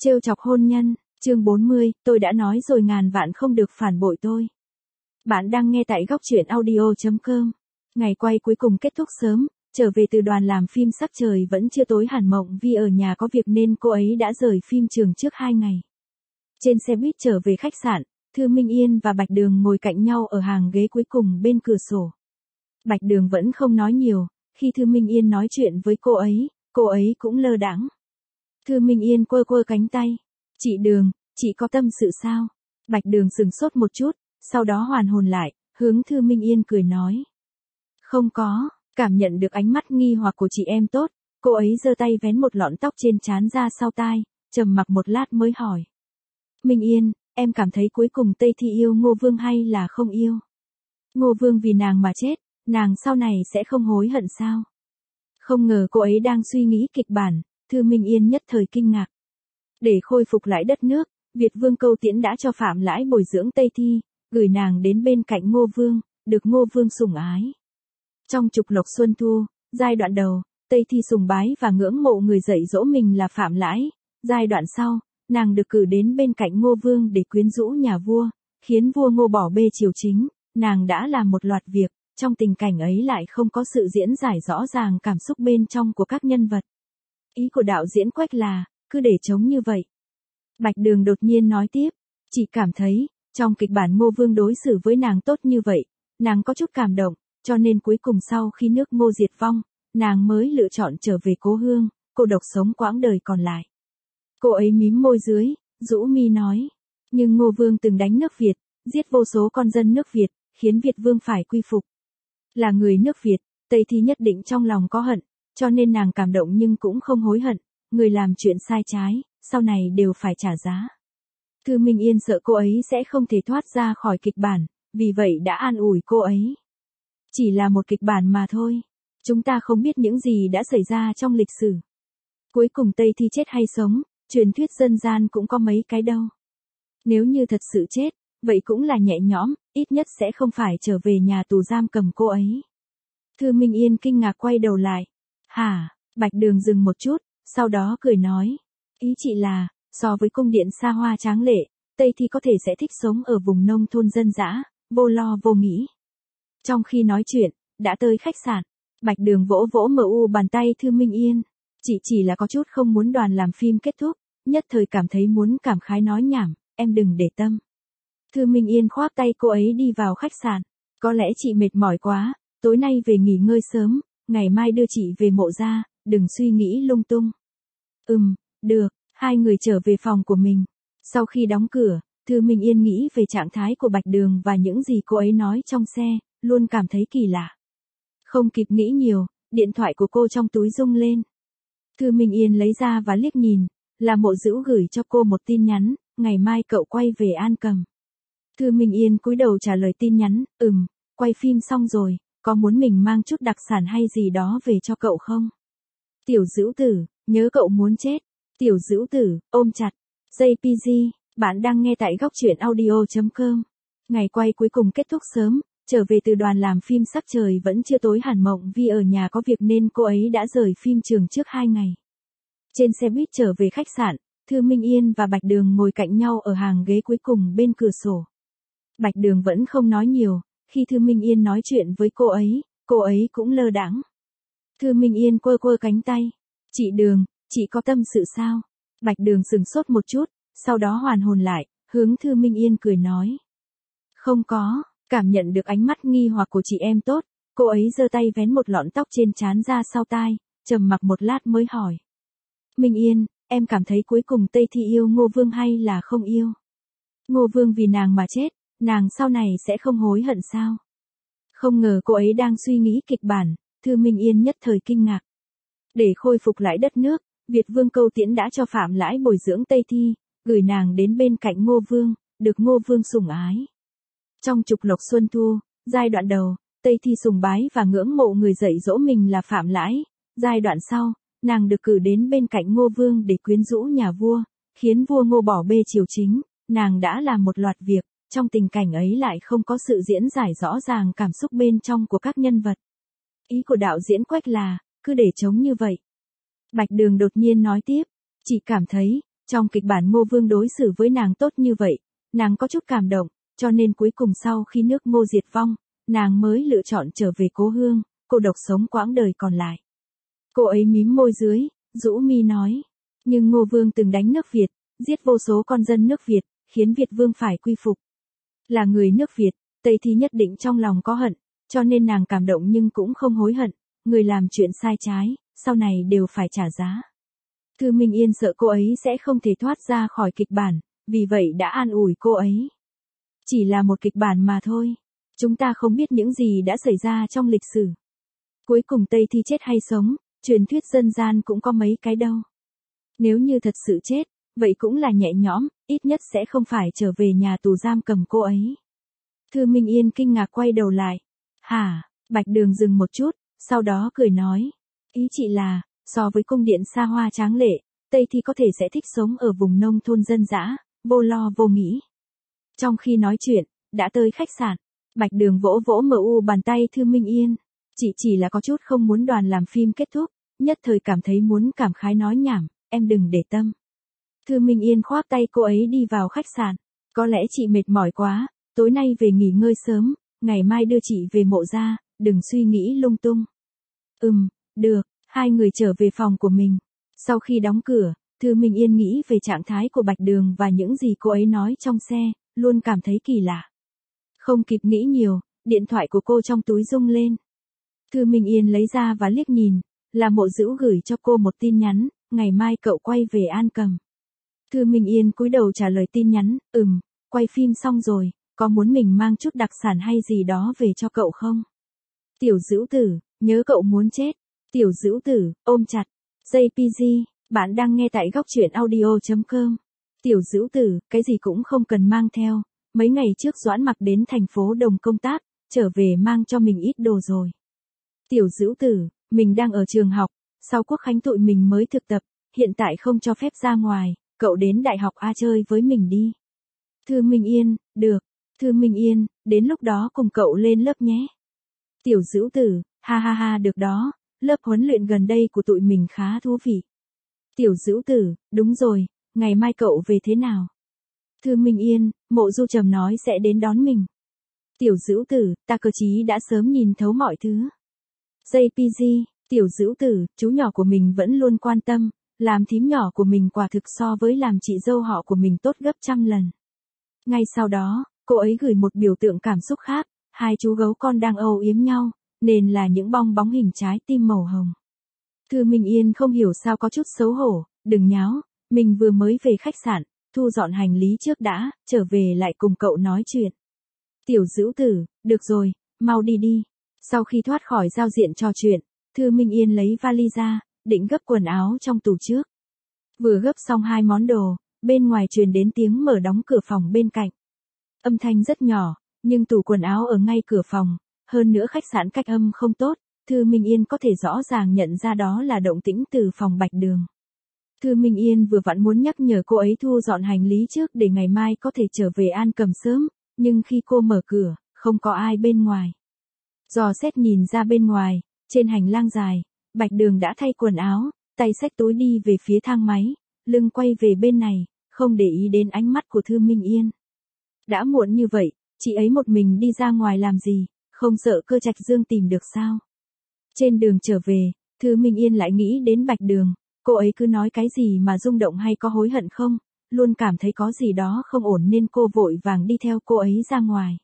Trêu chọc hôn nhân, chương 40, tôi đã nói rồi ngàn vạn không được phản bội tôi. Bạn đang nghe tại góc truyện audio.com. Ngày quay cuối cùng kết thúc sớm, trở về từ đoàn làm phim sắc trời vẫn chưa tối hẳn mộng vì ở nhà có việc nên cô ấy đã rời phim trường trước 2 ngày. Trên xe buýt trở về khách sạn, Thư Minh Yên và Bạch Đường ngồi cạnh nhau ở hàng ghế cuối cùng bên cửa sổ. Bạch Đường vẫn không nói nhiều, khi Thư Minh Yên nói chuyện với cô ấy cũng lơ đãng. Thư Minh Yên quơ quơ cánh tay. Chị Đường, chị có tâm sự sao? Bạch Đường sững sốt một chút, sau đó hoàn hồn lại, hướng Thư Minh Yên cười nói. Không có, cảm nhận được ánh mắt nghi hoặc của chị em tốt, cô ấy giơ tay vén một lọn tóc trên trán ra sau tai, trầm mặc một lát mới hỏi. Minh Yên, em cảm thấy cuối cùng Tây Thi yêu Ngô Vương hay là không yêu? Ngô Vương vì nàng mà chết, nàng sau này sẽ không hối hận sao? Không ngờ cô ấy đang suy nghĩ kịch bản, Thư Minh Yên nhất thời kinh ngạc. Để khôi phục lại đất nước, Việt Vương Câu Tiễn đã cho Phạm Lãi bồi dưỡng Tây Thi, gửi nàng đến bên cạnh Ngô Vương, được Ngô Vương sủng ái. Trong Trục Lộc Xuân Thu, giai đoạn đầu, Tây Thi sùng bái và ngưỡng mộ người dạy dỗ mình là Phạm Lãi. Giai đoạn sau, nàng được cử đến bên cạnh Ngô Vương để quyến rũ nhà vua, khiến vua Ngô bỏ bê triều chính. Nàng đã làm một loạt việc, trong tình cảnh ấy lại không có sự diễn giải rõ ràng cảm xúc bên trong của các nhân vật. Ý của đạo diễn Quách là, cứ để trống như vậy. Bạch Đường đột nhiên nói tiếp, chị cảm thấy, trong kịch bản Ngô Vương đối xử với nàng tốt như vậy, nàng có chút cảm động, cho nên cuối cùng sau khi nước Ngô diệt vong, nàng mới lựa chọn trở về cố hương, cô độc sống quãng đời còn lại. Cô ấy mím môi dưới, rũ mi nói, nhưng Ngô Vương từng đánh nước Việt, giết vô số con dân nước Việt, khiến Việt Vương phải quy phục. Là người nước Việt, Tây Thi nhất định trong lòng có hận, cho nên nàng cảm động nhưng cũng không hối hận, người làm chuyện sai trái, sau này đều phải trả giá. Thư Minh Yên sợ cô ấy sẽ không thể thoát ra khỏi kịch bản, vì vậy đã an ủi cô ấy. Chỉ là một kịch bản mà thôi, chúng ta không biết những gì đã xảy ra trong lịch sử. Cuối cùng Tây Thi chết hay sống, truyền thuyết dân gian cũng có mấy cái đâu. Nếu như thật sự chết, vậy cũng là nhẹ nhõm, ít nhất sẽ không phải trở về nhà tù giam cầm cô ấy. Thư Minh Yên kinh ngạc quay đầu lại. Hả? Bạch Đường dừng một chút, sau đó cười nói. Ý chị là, so với cung điện xa hoa tráng lệ, Tây Thi có thể sẽ thích sống ở vùng nông thôn dân dã, vô lo vô nghĩ. Trong khi nói chuyện, đã tới khách sạn, Bạch Đường vỗ vỗ bàn tay Thư Minh Yên. Chị chỉ là có chút không muốn đoàn làm phim kết thúc, nhất thời cảm thấy muốn cảm khái nói nhảm, em đừng để tâm. Thư Minh Yên khoác tay cô ấy đi vào khách sạn. Có lẽ chị mệt mỏi quá, tối nay về nghỉ ngơi sớm, ngày mai đưa chị về Mộ gia, đừng suy nghĩ lung tung. Được, hai người trở về phòng của mình. Sau khi đóng cửa, Thư Minh Yên nghĩ về trạng thái của Bạch Đường và những gì cô ấy nói trong xe, luôn cảm thấy kỳ lạ. Không kịp nghĩ nhiều, điện thoại của cô trong túi rung lên. Thư Minh Yên lấy ra và liếc nhìn, là Mộ Dữu gửi cho cô một tin nhắn, ngày mai cậu quay về An Cầm. Thư Minh Yên cúi đầu trả lời tin nhắn, quay phim xong rồi, có muốn mình mang chút đặc sản hay gì đó về cho cậu không? Tiểu Dữu Tử, nhớ cậu muốn chết. Tiểu Dữu Tử, ôm chặt. JPG, bạn đang nghe tại góc truyện audio.com. Ngày quay cuối cùng kết thúc sớm, trở về từ đoàn làm phim sắc trời vẫn chưa tối hẳn mộng vì ở nhà có việc nên cô ấy đã rời phim trường trước 2 ngày. Trên xe buýt trở về khách sạn, Thư Minh Yên và Bạch Đường ngồi cạnh nhau ở hàng ghế cuối cùng bên cửa sổ. Bạch Đường vẫn không nói nhiều, khi Thư Minh Yên nói chuyện với cô ấy cũng lơ đãng. Thư Minh Yên quơ quơ cánh tay. Chị Đường, chị có tâm sự sao? Bạch Đường sững sốt một chút, sau đó hoàn hồn lại, hướng Thư Minh Yên cười nói. Không có, cảm nhận được ánh mắt nghi hoặc của chị em tốt, cô ấy giơ tay vén một lọn tóc trên trán ra sau tai, trầm mặc một lát mới hỏi. Minh Yên, em cảm thấy cuối cùng Tây Thi yêu Ngô Vương hay là không yêu? Ngô Vương vì nàng mà chết, nàng sau này sẽ không hối hận sao? Không ngờ cô ấy đang suy nghĩ kịch bản, Thư Minh Yên nhất thời kinh ngạc. Để khôi phục lại đất nước, Việt Vương Câu Tiễn đã cho Phạm Lãi bồi dưỡng Tây Thi, gửi nàng đến bên cạnh Ngô Vương, được Ngô Vương sủng ái. Trong Trục Lộc Xuân Thu, giai đoạn đầu, Tây Thi sùng bái và ngưỡng mộ người dạy dỗ mình là Phạm Lãi. Giai đoạn sau, nàng được cử đến bên cạnh Ngô Vương để quyến rũ nhà vua, khiến vua Ngô bỏ bê triều chính. Nàng đã làm một loạt việc, trong tình cảnh ấy lại không có sự diễn giải rõ ràng cảm xúc bên trong của các nhân vật. Ý của đạo diễn Quách là, cứ để trống như vậy. Bạch Đường đột nhiên nói tiếp, chị cảm thấy, Trong kịch bản Ngô Vương đối xử với nàng tốt như vậy, nàng có chút cảm động, cho nên cuối cùng sau khi nước Ngô diệt vong, nàng mới lựa chọn trở về cố hương, cô độc sống quãng đời còn lại. Cô ấy mím môi dưới, rũ mi nói. Nhưng Ngô Vương từng đánh nước Việt, giết vô số con dân nước Việt, khiến Việt Vương phải quy phục. Là người nước Việt, Tây Thi nhất định trong lòng có hận, cho nên nàng cảm động nhưng cũng không hối hận. Người làm chuyện sai trái, sau này đều phải trả giá. Thư Minh Yên sợ cô ấy sẽ không thể thoát ra khỏi kịch bản, vì vậy đã an ủi cô ấy. Chỉ là một kịch bản mà thôi. Chúng ta không biết những gì đã xảy ra trong lịch sử. Cuối cùng Tây Thi chết hay sống, truyền thuyết dân gian cũng có mấy cái đâu. Nếu như thật sự chết, vậy cũng là nhẹ nhõm, ít nhất sẽ không phải trở về nhà tù giam cầm cô ấy. Thư Minh Yên kinh ngạc quay đầu lại. Hả? Bạch Đường dừng một chút, sau đó cười nói. Ý chị là, so với cung điện xa hoa tráng lệ, Tây Thi có thể sẽ thích sống ở vùng nông thôn dân dã, vô lo vô nghĩ. Trong khi nói chuyện, đã tới khách sạn, Bạch Đường vỗ vỗ mu bàn tay Thư Minh Yên. Chị chỉ là có chút không muốn đoàn làm phim kết thúc, nhất thời cảm thấy muốn cảm khái nói nhảm, em đừng để tâm. Thư Minh Yên khoác tay cô ấy đi vào khách sạn. Có lẽ chị mệt mỏi quá, tối nay về nghỉ ngơi sớm, ngày mai đưa chị về Mộ gia, đừng suy nghĩ lung tung. Được, hai người trở về phòng của mình. Sau khi đóng cửa, Thư Minh Yên nghĩ về trạng thái của Bạch Đường và những gì cô ấy nói trong xe, luôn cảm thấy kỳ lạ. Không kịp nghĩ nhiều, điện thoại của cô trong túi rung lên. Thư Minh Yên lấy ra và liếc nhìn, là Mộ Dữu gửi cho cô một tin nhắn, ngày mai cậu quay về An Cầm. Thư Minh Yên cúi đầu trả lời tin nhắn, quay phim xong rồi, có muốn mình mang chút đặc sản hay gì đó về cho cậu không? Tiểu Dữu Tử, nhớ cậu muốn chết. Tiểu Dữu Tử, ôm chặt. JPG, bạn đang nghe tại góc truyện audio.com. Tiểu Dữu Tử, cái gì cũng không cần mang theo. Mấy ngày trước Doãn Mặc đến thành phố Đồng công tác, trở về mang cho mình ít đồ rồi. Tiểu Dữu Tử, mình đang ở trường học, sau Quốc khánh tụi mình mới thực tập, hiện tại không cho phép ra ngoài, cậu đến đại học A chơi với mình đi. Thư Minh Yên, được. Thư Minh Yên, đến lúc đó cùng cậu lên lớp nhé. Tiểu Dữu Tử, ha ha ha được đó, lớp huấn luyện gần đây của tụi mình khá thú vị. Tiểu Dữu Tử, đúng rồi, ngày mai cậu về thế nào? Thư Minh Yên, Mộ Du Trầm nói sẽ đến đón mình. Tiểu Dữu Tử, ta cơ chí đã sớm nhìn thấu mọi thứ. JPG, Tiểu Dữu Tử, chú nhỏ của mình vẫn luôn quan tâm, làm thím nhỏ của mình quả thực so với làm chị dâu họ của mình tốt gấp trăm lần. Ngay sau đó, cô ấy gửi một biểu tượng cảm xúc khác, hai chú gấu con đang âu yếm nhau, nên là những bong bóng hình trái tim màu hồng. Thư Minh Yên không hiểu sao có chút xấu hổ, đừng nháo, mình vừa mới về khách sạn, thu dọn hành lý trước đã, trở về lại cùng cậu nói chuyện. Tiểu Dữu Tử, được rồi, mau đi đi. Sau khi thoát khỏi giao diện trò chuyện, Thư Minh Yên lấy vali ra, định gấp quần áo trong tủ trước. Vừa gấp xong hai món đồ, bên ngoài truyền đến tiếng mở đóng cửa phòng bên cạnh. Âm thanh rất nhỏ, nhưng tủ quần áo ở ngay cửa phòng, hơn nữa khách sạn cách âm không tốt, Thư Minh Yên có thể rõ ràng nhận ra đó là động tĩnh từ phòng Bạch Đường. Thư Minh Yên vừa vặn muốn nhắc nhở cô ấy thu dọn hành lý trước để ngày mai có thể trở về An Cầm sớm, nhưng khi cô mở cửa, không có ai bên ngoài. Dò xét nhìn ra bên ngoài, trên hành lang dài, Bạch Đường đã thay quần áo, tay xách túi đi về phía thang máy, lưng quay về bên này, không để ý đến ánh mắt của Thư Minh Yên. Đã muộn như vậy, chị ấy một mình đi ra ngoài làm gì, không sợ Cơ Trạch Dương tìm được sao? Trên đường trở về, Thư Minh Yên lại nghĩ đến Bạch Đường, cô ấy cứ nói cái gì mà rung động hay có hối hận không, luôn cảm thấy có gì đó không ổn nên cô vội vàng đi theo cô ấy ra ngoài.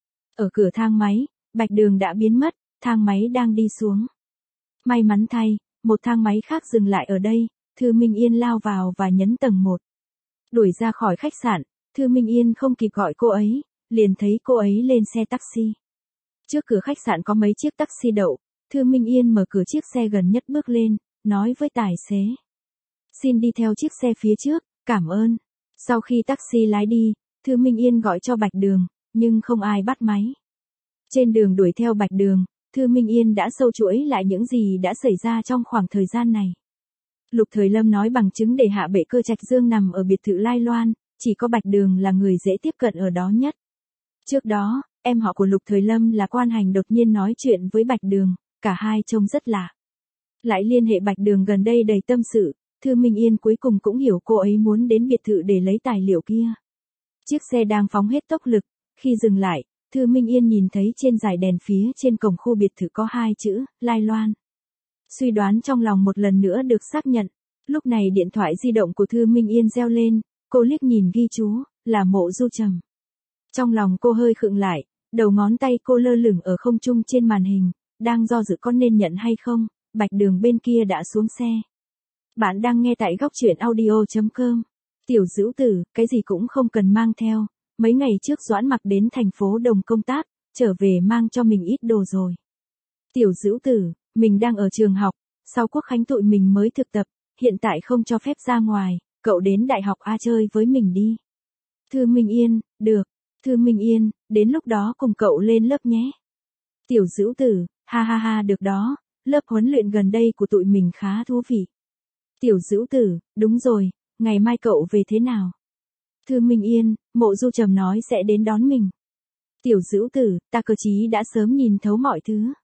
Ở cửa thang máy, Bạch Đường đã biến mất, thang máy đang đi xuống. May mắn thay, một thang máy khác dừng lại ở đây, Thư Minh Yên lao vào và nhấn tầng 1. Đuổi ra khỏi khách sạn, Thư Minh Yên không kịp gọi cô ấy, liền thấy cô ấy lên xe taxi. Trước cửa khách sạn có mấy chiếc taxi đậu, Thư Minh Yên mở cửa chiếc xe gần nhất bước lên, nói với tài xế. Xin đi theo chiếc xe phía trước, cảm ơn. Sau khi taxi lái đi, Thư Minh Yên gọi cho Bạch Đường, nhưng không ai bắt máy. Trên đường đuổi theo Bạch Đường, Thư Minh Yên đã sâu chuỗi lại những gì đã xảy ra trong khoảng thời gian này. Lục Thời Lâm nói bằng chứng để hạ bệ Cơ Trạch Dương nằm ở biệt thự Lai Loan, chỉ có Bạch Đường là người dễ tiếp cận ở đó nhất. Trước đó, em họ của Lục Thời Lâm là Quan Hành đột nhiên nói chuyện với Bạch Đường, cả hai trông rất lạ. Lại liên hệ Bạch Đường gần đây đầy tâm sự, Thư Minh Yên cuối cùng cũng hiểu cô ấy muốn đến biệt thự để lấy tài liệu kia. Chiếc xe đang phóng hết tốc lực, khi dừng lại, Thư Minh Yên nhìn thấy trên dải đèn phía trên cổng khu biệt thự có 2 chữ, Lai Loan. Suy đoán trong lòng một lần nữa được xác nhận. Lúc này điện thoại di động của Thư Minh Yên reo lên, cô liếc nhìn ghi chú, là Mộ Du Trầm. Trong lòng cô hơi khựng lại, đầu ngón tay cô lơ lửng ở không trung trên màn hình, đang do dự có nên nhận hay không. Bạch Đường bên kia đã xuống xe. Bạn đang nghe tại góc truyện audio.com. Tiểu Dữu Tử, cái gì cũng không cần mang theo. Mấy ngày trước Doãn Mặc đến thành phố Đồng công tác, trở về mang cho mình ít đồ rồi. Tiểu Dữu Tử, mình đang ở trường học, sau Quốc khánh tụi mình mới thực tập, hiện tại không cho phép ra ngoài, cậu đến đại học A chơi với mình đi. Thư Minh Yên, được. Thư Minh Yên, đến lúc đó cùng cậu lên lớp nhé. Tiểu Dữu Tử, ha ha ha được đó, lớp huấn luyện gần đây của tụi mình khá thú vị. Tiểu Dữu Tử, đúng rồi, ngày mai cậu về thế nào? Thư Minh Yên, Mộ Du Trầm nói sẽ đến đón mình. Tiểu Dữu Tử, ta cơ chí đã sớm nhìn thấu mọi thứ.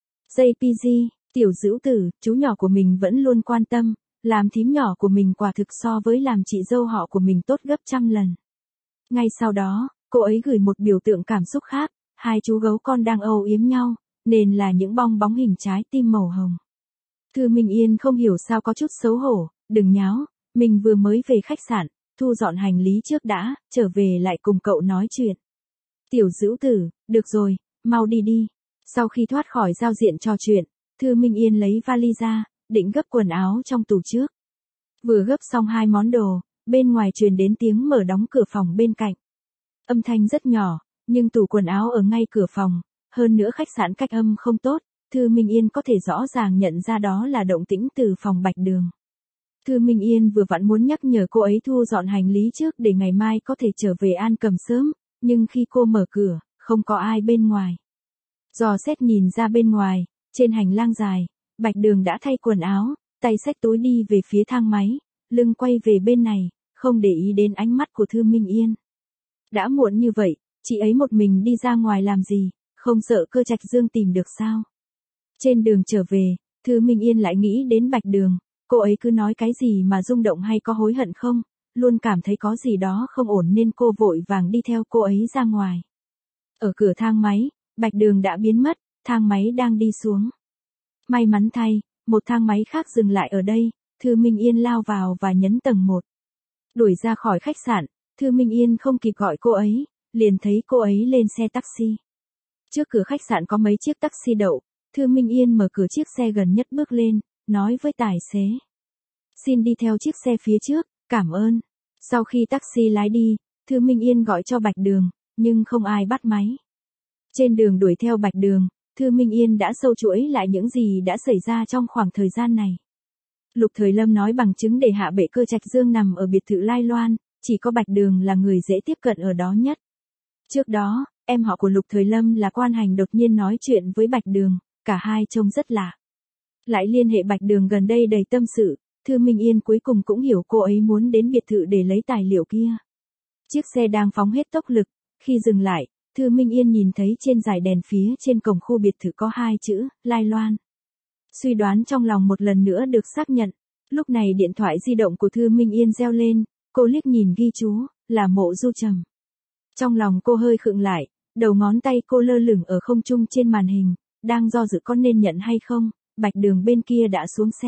JPG, Tiểu Dữu Tử, chú nhỏ của mình vẫn luôn quan tâm, làm thím nhỏ của mình quả thực so với làm chị dâu họ của mình tốt gấp trăm lần. Ngay sau đó, cô ấy gửi một biểu tượng cảm xúc khác, 2 chú gấu con đang âu yếm nhau, nên là những bong bóng hình trái tim màu hồng. Thư Minh Yên không hiểu sao có chút xấu hổ, đừng nháo, mình vừa mới về khách sạn, thu dọn hành lý trước đã, trở về lại cùng cậu nói chuyện. Tiểu Dữu Tử, được rồi, mau đi đi. Sau khi thoát khỏi giao diện trò chuyện, Thư Minh Yên lấy vali ra, định gấp quần áo trong tủ trước. Vừa gấp xong 2 món đồ, bên ngoài truyền đến tiếng mở đóng cửa phòng bên cạnh. Âm thanh rất nhỏ, nhưng tủ quần áo ở ngay cửa phòng, hơn nữa khách sạn cách âm không tốt, Thư Minh Yên có thể rõ ràng nhận ra đó là động tĩnh từ phòng Bạch Đường. Thư Minh Yên vừa vặn muốn nhắc nhở cô ấy thu dọn hành lý trước để ngày mai có thể trở về An Cầm sớm, nhưng khi cô mở cửa, không có ai bên ngoài. Dò xét nhìn ra bên ngoài, trên hành lang dài, Bạch Đường đã thay quần áo, tay xách túi đi về phía thang máy, lưng quay về bên này, không để ý đến ánh mắt của Thư Minh Yên. Đã muộn như vậy, chị ấy một mình đi ra ngoài làm gì, không sợ Cơ Trạch Dương tìm được sao? Trên đường trở về, Thư Minh Yên lại nghĩ đến Bạch Đường, cô ấy cứ nói cái gì mà rung động hay có hối hận không, luôn cảm thấy có gì đó không ổn nên cô vội vàng đi theo cô ấy ra ngoài. Ở cửa thang máy, Bạch Đường đã biến mất, thang máy đang đi xuống. May mắn thay, một thang máy khác dừng lại ở đây, Thư Minh Yên lao vào và nhấn tầng 1. Đuổi ra khỏi khách sạn, Thư Minh Yên không kịp gọi cô ấy, liền thấy cô ấy lên xe taxi. Trước cửa khách sạn có mấy chiếc taxi đậu, Thư Minh Yên mở cửa chiếc xe gần nhất bước lên, nói với tài xế. Xin đi theo chiếc xe phía trước, cảm ơn. Sau khi taxi lái đi, Thư Minh Yên gọi cho Bạch Đường, nhưng không ai bắt máy. Trên đường đuổi theo Bạch Đường, Thư Minh Yên đã sâu chuỗi lại những gì đã xảy ra trong khoảng thời gian này. Lục Thời Lâm nói bằng chứng để hạ bệ Cơ Trạch Dương nằm ở biệt thự Lai Loan, chỉ có Bạch Đường là người dễ tiếp cận ở đó nhất. Trước đó, em họ của Lục Thời Lâm là Quan Hành đột nhiên nói chuyện với Bạch Đường, cả hai trông rất lạ. Lại liên hệ Bạch Đường gần đây đầy tâm sự, Thư Minh Yên cuối cùng cũng hiểu cô ấy muốn đến biệt thự để lấy tài liệu kia. Chiếc xe đang phóng hết tốc lực, khi dừng lại, Thư Minh Yên nhìn thấy trên dải đèn phía trên cổng khu biệt thự có 2 chữ, Lai Loan. Suy đoán trong lòng một lần nữa được xác nhận. Lúc này điện thoại di động của Thư Minh Yên reo lên, cô liếc nhìn ghi chú, là Mộ Du Trầm. Trong lòng cô hơi khựng lại, đầu ngón tay cô lơ lửng ở không trung trên màn hình, đang do dự có nên nhận hay không. Bạch Đường bên kia đã xuống xe.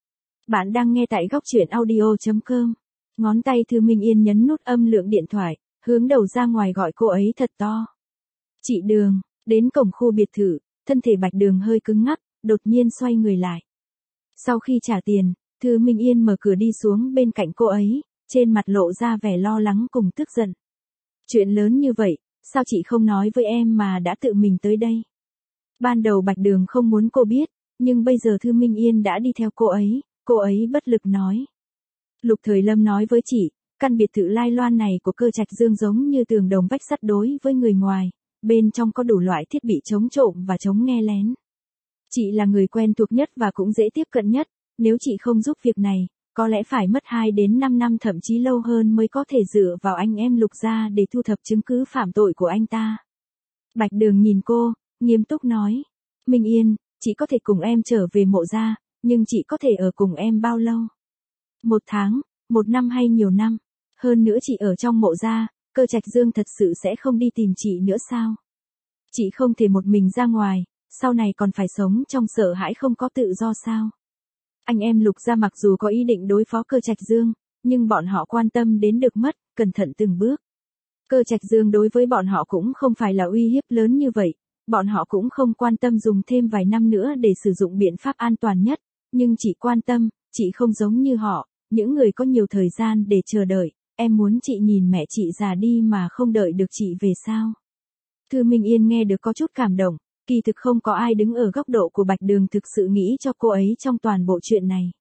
Bạn đang nghe tại góc truyện audio.com. Ngón tay Thư Minh Yên nhấn nút âm lượng điện thoại, hướng đầu ra ngoài gọi cô ấy thật to. Chị Đường, đến cổng khu biệt thự, thân thể Bạch Đường hơi cứng ngắc, đột nhiên xoay người lại. Sau khi trả tiền, Thư Minh Yên mở cửa đi xuống bên cạnh cô ấy, trên mặt lộ ra vẻ lo lắng cùng tức giận. Chuyện lớn như vậy, sao chị không nói với em mà đã tự mình tới đây? Ban đầu Bạch Đường không muốn cô biết, nhưng bây giờ Thư Minh Yên đã đi theo cô ấy bất lực nói. Lục Thời Lâm nói với chị, căn biệt thự Lai Loan này của Cơ Trạch Dương giống như tường đồng vách sắt đối với người ngoài, bên trong có đủ loại thiết bị chống trộm và chống nghe lén. Chị là người quen thuộc nhất và cũng dễ tiếp cận nhất, nếu chị không giúp việc này, có lẽ phải mất 2 đến 5 năm thậm chí lâu hơn mới có thể dựa vào anh em Lục gia để thu thập chứng cứ phạm tội của anh ta. Bạch Đường nhìn cô, nghiêm túc nói, Minh Yên, chị có thể cùng em trở về Mộ gia, nhưng chị có thể ở cùng em bao lâu? 1 tháng, 1 năm hay nhiều năm. Hơn nữa chị ở trong mộ gia, Cơ Trạch Dương thật sự sẽ không đi tìm chị nữa sao? Chị không thể một mình ra ngoài, sau này còn phải sống trong sợ hãi không có tự do sao? Anh em Lục gia mặc dù có ý định đối phó Cơ Trạch Dương, nhưng bọn họ quan tâm đến được mất, cẩn thận từng bước. Cơ Trạch Dương đối với bọn họ cũng không phải là uy hiếp lớn như vậy, bọn họ cũng không quan tâm dùng thêm vài năm nữa để sử dụng biện pháp an toàn nhất, nhưng chỉ quan tâm, chị không giống như họ, những người có nhiều thời gian để chờ đợi, em muốn chị nhìn mẹ chị già đi mà không đợi được chị về sao? Thư Minh Yên nghe được có chút cảm động, kỳ thực không có ai đứng ở góc độ của Bạch Đường thực sự nghĩ cho cô ấy trong toàn bộ chuyện này.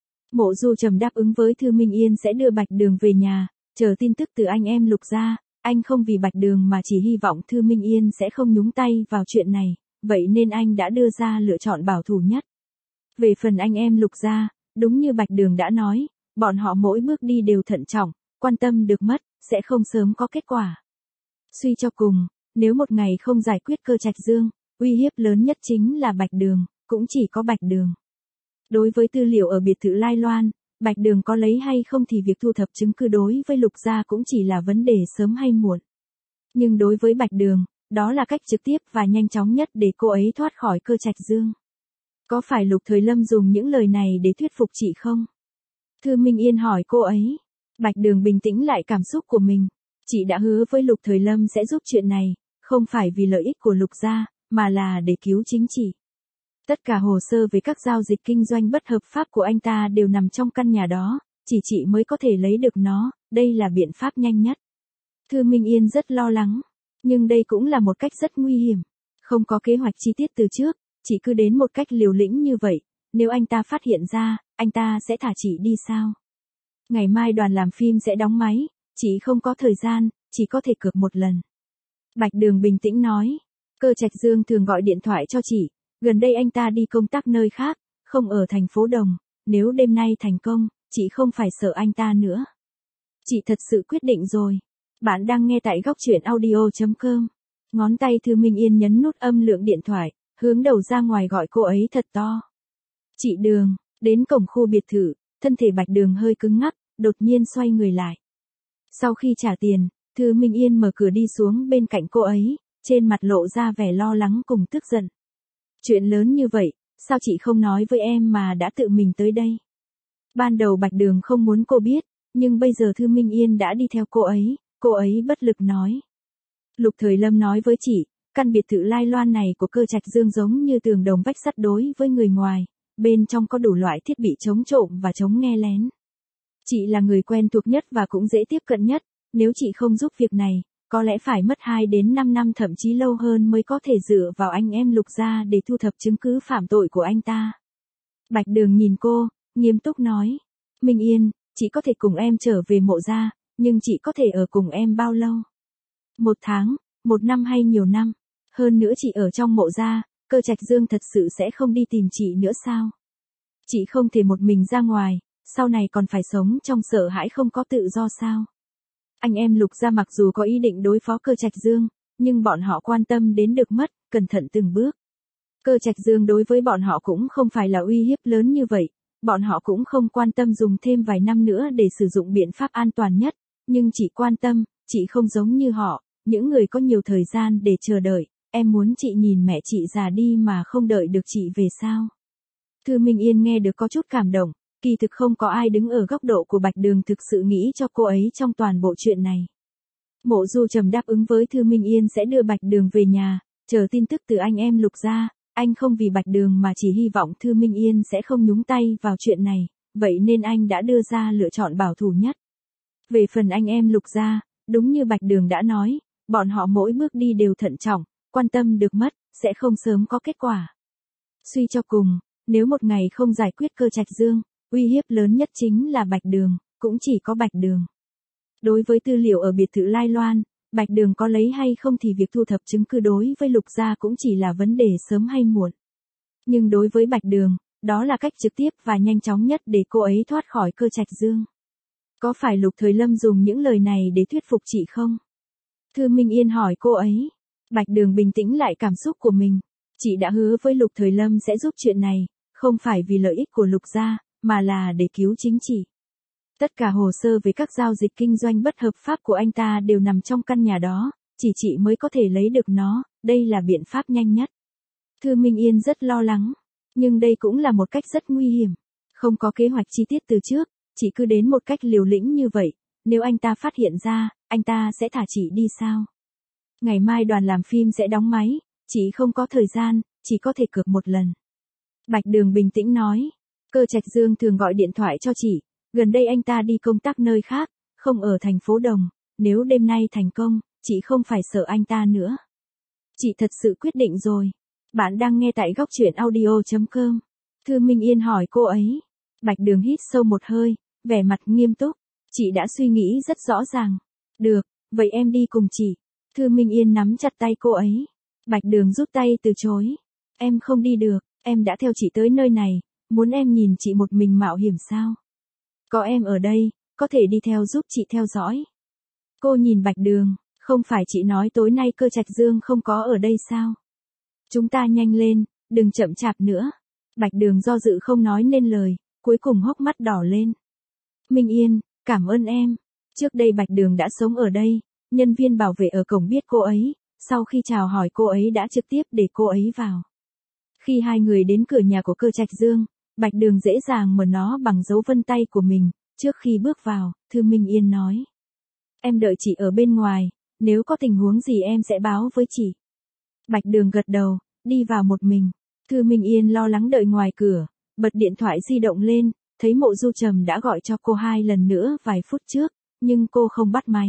Mộ Du Trầm đáp ứng với Thư Minh Yên sẽ đưa Bạch Đường về nhà, chờ tin tức từ anh em Lục gia, anh không vì Bạch Đường mà chỉ hy vọng Thư Minh Yên sẽ không nhúng tay vào chuyện này, vậy nên anh đã đưa ra lựa chọn bảo thủ nhất. Về phần anh em Lục gia, đúng như Bạch Đường đã nói, bọn họ mỗi bước đi đều thận trọng, quan tâm được mất, sẽ không sớm có kết quả. Suy cho cùng, nếu một ngày không giải quyết Cơ Trạch Dương, uy hiếp lớn nhất chính là Bạch Đường, cũng chỉ có Bạch Đường. Đối với tư liệu ở biệt thự Lai Loan, Bạch Đường có lấy hay không thì việc thu thập chứng cứ đối với Lục gia cũng chỉ là vấn đề sớm hay muộn. Nhưng đối với Bạch Đường, đó là cách trực tiếp và nhanh chóng nhất để cô ấy thoát khỏi Cơ Trạch Dương. Có phải Lục Thời Lâm dùng những lời này để thuyết phục chị không? Thư Minh Yên hỏi cô ấy. Bạch Đường bình tĩnh lại cảm xúc của mình. Chị đã hứa với Lục Thời Lâm sẽ giúp chuyện này, không phải vì lợi ích của Lục gia, mà là để cứu chính chị. Tất cả hồ sơ về các giao dịch kinh doanh bất hợp pháp của anh ta đều nằm trong căn nhà đó, chỉ chị mới có thể lấy được nó, đây là biện pháp nhanh nhất. Thư Minh Yên rất lo lắng, nhưng đây cũng là một cách rất nguy hiểm. Không có kế hoạch chi tiết từ trước, chị cứ đến một cách liều lĩnh như vậy, nếu anh ta phát hiện ra, anh ta sẽ thả chị đi sao? Ngày mai đoàn làm phim sẽ đóng máy, chị không có thời gian, chỉ có thể cược một lần. Bạch Đường bình tĩnh nói, Cơ Trạch Dương thường gọi điện thoại cho chị, gần đây anh ta đi công tác nơi khác, không ở thành phố Đồng, nếu đêm nay thành công, chị không phải sợ anh ta nữa. Chị thật sự quyết định rồi. Bạn đang nghe tại góc truyện audio.com. Ngón tay Thư Minh Yên nhấn nút âm lượng điện thoại, hướng đầu ra ngoài gọi cô ấy thật to. Chị Đường, đến cổng khu biệt thự, thân thể Bạch Đường hơi cứng ngắc, đột nhiên xoay người lại. Sau khi trả tiền, Thư Minh Yên mở cửa đi xuống bên cạnh cô ấy, trên mặt lộ ra vẻ lo lắng cùng tức giận. Chuyện lớn như vậy, sao chị không nói với em mà đã tự mình tới đây? Ban đầu Bạch Đường không muốn cô biết, nhưng bây giờ Thư Minh Yên đã đi theo cô ấy bất lực nói. Lục Thời Lâm nói với chị, căn biệt thự Lai Loan này của Cơ Trạch Dương giống như tường đồng vách sắt đối với người ngoài, bên trong có đủ loại thiết bị chống trộm và chống nghe lén. Chị là người quen thuộc nhất và cũng dễ tiếp cận nhất, nếu chị không giúp việc này, có lẽ phải mất 2 đến 5 năm thậm chí lâu hơn mới có thể dựa vào anh em Lục gia để thu thập chứng cứ phạm tội của anh ta. Bạch Đường nhìn cô, nghiêm túc nói, Minh Yên, chị có thể cùng em trở về mộ gia, nhưng chị có thể ở cùng em bao lâu? 1 tháng, 1 năm hay nhiều năm? Hơn nữa chị ở trong mộ gia, Cơ Trạch Dương thật sự sẽ không đi tìm chị nữa sao? Chị không thể một mình ra ngoài, sau này còn phải sống trong sợ hãi không có tự do sao? Anh em Lục gia mặc dù có ý định đối phó Cơ Trạch Dương, nhưng bọn họ quan tâm đến được mất, cẩn thận từng bước. Cơ Trạch Dương đối với bọn họ cũng không phải là uy hiếp lớn như vậy, bọn họ cũng không quan tâm dùng thêm vài năm nữa để sử dụng biện pháp an toàn nhất, nhưng chỉ quan tâm, chị không giống như họ, những người có nhiều thời gian để chờ đợi, em muốn chị nhìn mẹ chị già đi mà không đợi được chị về sao? Thư Minh Yên nghe được có chút cảm động, kỳ thực không có ai đứng ở góc độ của Bạch Đường thực sự nghĩ cho cô ấy trong toàn bộ chuyện này. Mộ Du Trầm đáp ứng với Thư Minh Yên sẽ đưa Bạch Đường về nhà, chờ tin tức từ anh em Lục gia, anh không vì Bạch Đường mà chỉ hy vọng Thư Minh Yên sẽ không nhúng tay vào chuyện này, vậy nên anh đã đưa ra lựa chọn bảo thủ nhất. Về phần anh em Lục gia, đúng như Bạch Đường đã nói, bọn họ mỗi bước đi đều thận trọng, quan tâm được mất, sẽ không sớm có kết quả. Suy cho cùng, nếu một ngày không giải quyết Cơ Trạch Dương, uy hiếp lớn nhất chính là Bạch Đường, cũng chỉ có Bạch Đường. Đối với tư liệu ở biệt thự Lai Loan, Bạch Đường có lấy hay không thì việc thu thập chứng cứ đối với Lục gia cũng chỉ là vấn đề sớm hay muộn. Nhưng đối với Bạch Đường, đó là cách trực tiếp và nhanh chóng nhất để cô ấy thoát khỏi Cơ Trạch Dương. Có phải Lục Thời Lâm dùng những lời này để thuyết phục chị không? Thư Minh Yên hỏi cô ấy. Bạch Đường bình tĩnh lại cảm xúc của mình. Chị đã hứa với Lục Thời Lâm sẽ giúp chuyện này, không phải vì lợi ích của Lục gia, mà là để cứu chính chị. Tất cả hồ sơ về các giao dịch kinh doanh bất hợp pháp của anh ta đều nằm trong căn nhà đó, chỉ chị mới có thể lấy được nó, đây là biện pháp nhanh nhất. Thư Minh Yên rất lo lắng, nhưng đây cũng là một cách rất nguy hiểm. Không có kế hoạch chi tiết từ trước, chị cứ đến một cách liều lĩnh như vậy, nếu anh ta phát hiện ra, anh ta sẽ thả chị đi sao? Ngày mai đoàn làm phim sẽ đóng máy, chị không có thời gian, chỉ có thể cược một lần. Bạch Đường bình tĩnh nói, Cơ Trạch Dương thường gọi điện thoại cho chị, gần đây anh ta đi công tác nơi khác, không ở thành phố Đồng, nếu đêm nay thành công, chị không phải sợ anh ta nữa. Chị thật sự quyết định rồi. Bạn đang nghe tại góc truyện audio.com. Thư Minh Yên hỏi cô ấy. Bạch Đường hít sâu một hơi, vẻ mặt nghiêm túc. Chị đã suy nghĩ rất rõ ràng. Được, vậy em đi cùng chị. Thư Minh Yên nắm chặt tay cô ấy. Bạch Đường rút tay từ chối. Em không đi được, em đã theo chị tới nơi này, muốn em nhìn chị một mình mạo hiểm sao? Có em ở đây, có thể đi theo giúp chị theo dõi. Cô nhìn Bạch Đường, không phải chị nói tối nay Cơ Trạch Dương không có ở đây sao? Chúng ta nhanh lên, đừng chậm chạp nữa. Bạch Đường do dự không nói nên lời, cuối cùng hốc mắt đỏ lên. Minh Yên, cảm ơn em. Trước đây Bạch Đường đã sống ở đây, nhân viên bảo vệ ở cổng biết cô ấy, sau khi chào hỏi cô ấy đã trực tiếp để cô ấy vào. Khi hai người đến cửa nhà của Cơ Trạch Dương, Bạch Đường dễ dàng mở nó bằng dấu vân tay của mình, trước khi bước vào, Thư Minh Yên nói. Em đợi chị ở bên ngoài, nếu có tình huống gì em sẽ báo với chị. Bạch Đường gật đầu, đi vào một mình. Thư Minh Yên lo lắng đợi ngoài cửa, bật điện thoại di động lên, thấy Mộ Du Trầm đã gọi cho cô 2 lần nữa vài phút trước, nhưng cô không bắt máy.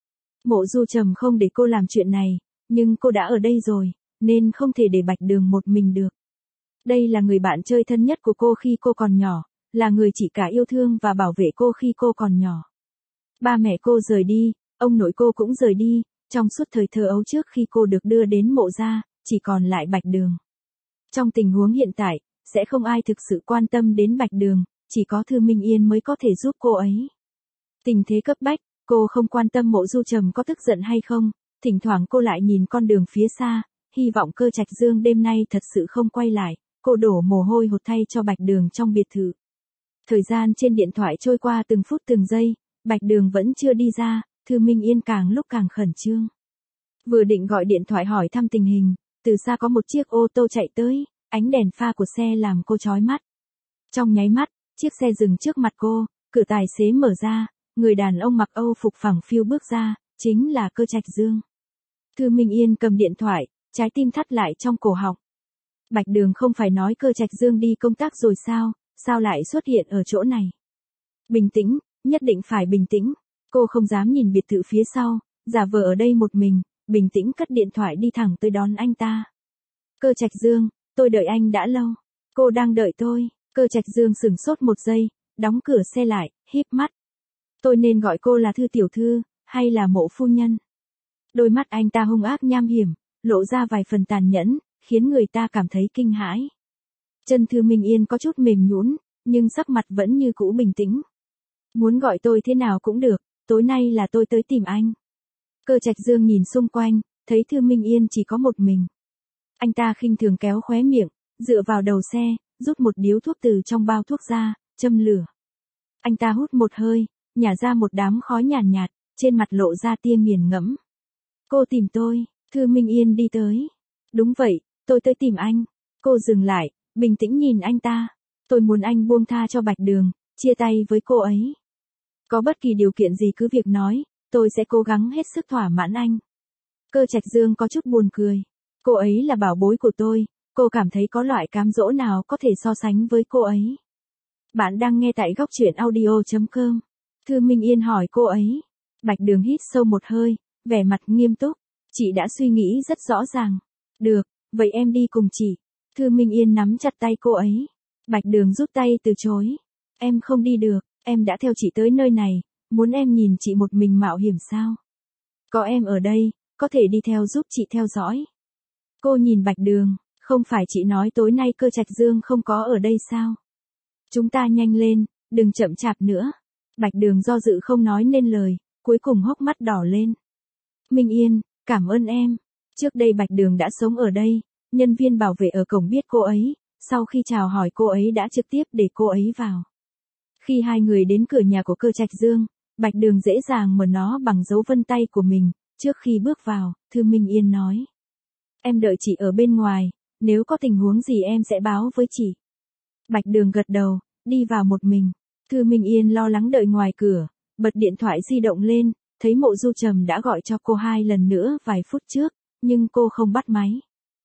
Mộ Du Trầm không để cô làm chuyện này, nhưng cô đã ở đây rồi, nên không thể để Bạch Đường một mình được. Đây là người bạn chơi thân nhất của cô khi cô còn nhỏ, là người chị cả yêu thương và bảo vệ cô khi cô còn nhỏ. Ba mẹ cô rời đi, ông nội cô cũng rời đi, trong suốt thời thơ ấu trước khi cô được đưa đến Mộ gia, chỉ còn lại Bạch Đường. Trong tình huống hiện tại, sẽ không ai thực sự quan tâm đến Bạch Đường, chỉ có Thư Minh Yên mới có thể giúp cô ấy. Tình thế cấp bách, cô không quan tâm Mộ Du Trầm có tức giận hay không, thỉnh thoảng cô lại nhìn con đường phía xa, hy vọng Cơ Trạch Dương đêm nay thật sự không quay lại, cô đổ mồ hôi hột thay cho Bạch Đường trong biệt thự. Thời gian trên điện thoại trôi qua từng phút từng giây, Bạch Đường vẫn chưa đi ra, Thư Minh Yên càng lúc càng khẩn trương. Vừa định gọi điện thoại hỏi thăm tình hình, từ xa có một chiếc ô tô chạy tới, ánh đèn pha của xe làm cô chói mắt. Trong nháy mắt, chiếc xe dừng trước mặt cô, cửa tài xế mở ra, người đàn ông mặc Âu phục phẳng phiu bước ra, chính là Cơ Trạch Dương. Thư Minh Yên cầm điện thoại, trái tim thắt lại trong cổ họng. Bạch Đường không phải nói Cơ Trạch Dương đi công tác rồi sao lại xuất hiện ở chỗ này? Bình tĩnh, nhất định phải bình tĩnh. Cô không dám nhìn biệt thự phía sau, giả vờ ở đây một mình, bình tĩnh cất điện thoại đi thẳng tới đón anh ta. Cơ Trạch Dương, tôi đợi anh đã lâu. Cô đang đợi tôi. Cơ Trạch Dương sửng sốt một giây, đóng cửa xe lại, híp mắt. Tôi nên gọi cô là Thư tiểu thư, hay là Mộ phu nhân? Đôi mắt anh ta hung ác nham hiểm, lộ ra vài phần tàn nhẫn, khiến người ta cảm thấy kinh hãi. Chân Thư Minh Yên có chút mềm nhũn, nhưng sắc mặt vẫn như cũ bình tĩnh. Muốn gọi tôi thế nào cũng được, tối nay là tôi tới tìm anh. Cơ Trạch Dương nhìn xung quanh, thấy Thư Minh Yên chỉ có một mình. Anh ta khinh thường kéo khóe miệng, dựa vào đầu xe, rút một điếu thuốc từ trong bao thuốc ra, châm lửa. Anh ta hút một hơi, nhả ra một đám khói nhàn nhạt, trên mặt lộ ra tia nghiền ngẫm. Cô tìm tôi, Thư Minh Yên đi tới. Đúng vậy, tôi tới tìm anh. Cô dừng lại, bình tĩnh nhìn anh ta. Tôi muốn anh buông tha cho Bạch Đường, chia tay với cô ấy. Có bất kỳ điều kiện gì cứ việc nói, tôi sẽ cố gắng hết sức thỏa mãn anh. Cơ Trạch Dương có chút buồn cười. Cô ấy là bảo bối của tôi, cô cảm thấy có loại cám dỗ nào có thể so sánh với cô ấy. Bạn đang nghe tại góc truyện audio.com. Thư Minh Yên hỏi cô ấy. Bạch Đường hít sâu một hơi, vẻ mặt nghiêm túc. Chị đã suy nghĩ rất rõ ràng. Được, vậy em đi cùng chị. Thư Minh Yên nắm chặt tay cô ấy. Bạch Đường rút tay từ chối. Em không đi được, em đã theo chị tới nơi này, muốn em nhìn chị một mình mạo hiểm sao? Có em ở đây, có thể đi theo giúp chị theo dõi. Cô nhìn Bạch Đường, không phải chị nói tối nay Cơ Trạch Dương không có ở đây sao? Chúng ta nhanh lên, đừng chậm chạp nữa. Bạch Đường do dự không nói nên lời, cuối cùng hốc mắt đỏ lên. Minh Yên, cảm ơn em. Trước đây Bạch Đường đã sống ở đây, nhân viên bảo vệ ở cổng biết cô ấy, sau khi chào hỏi cô ấy đã trực tiếp để cô ấy vào. Khi hai người đến cửa nhà của Cơ Trạch Dương, Bạch Đường dễ dàng mở nó bằng dấu vân tay của mình. Trước khi bước vào, Thư Minh Yên nói. Em đợi chị ở bên ngoài, nếu có tình huống gì em sẽ báo với chị. Bạch Đường gật đầu, đi vào một mình. Thư Minh Yên lo lắng đợi ngoài cửa, bật điện thoại di động lên, thấy Mộ Du Trầm đã gọi cho cô 2 lần nữa vài phút trước, nhưng cô không bắt máy.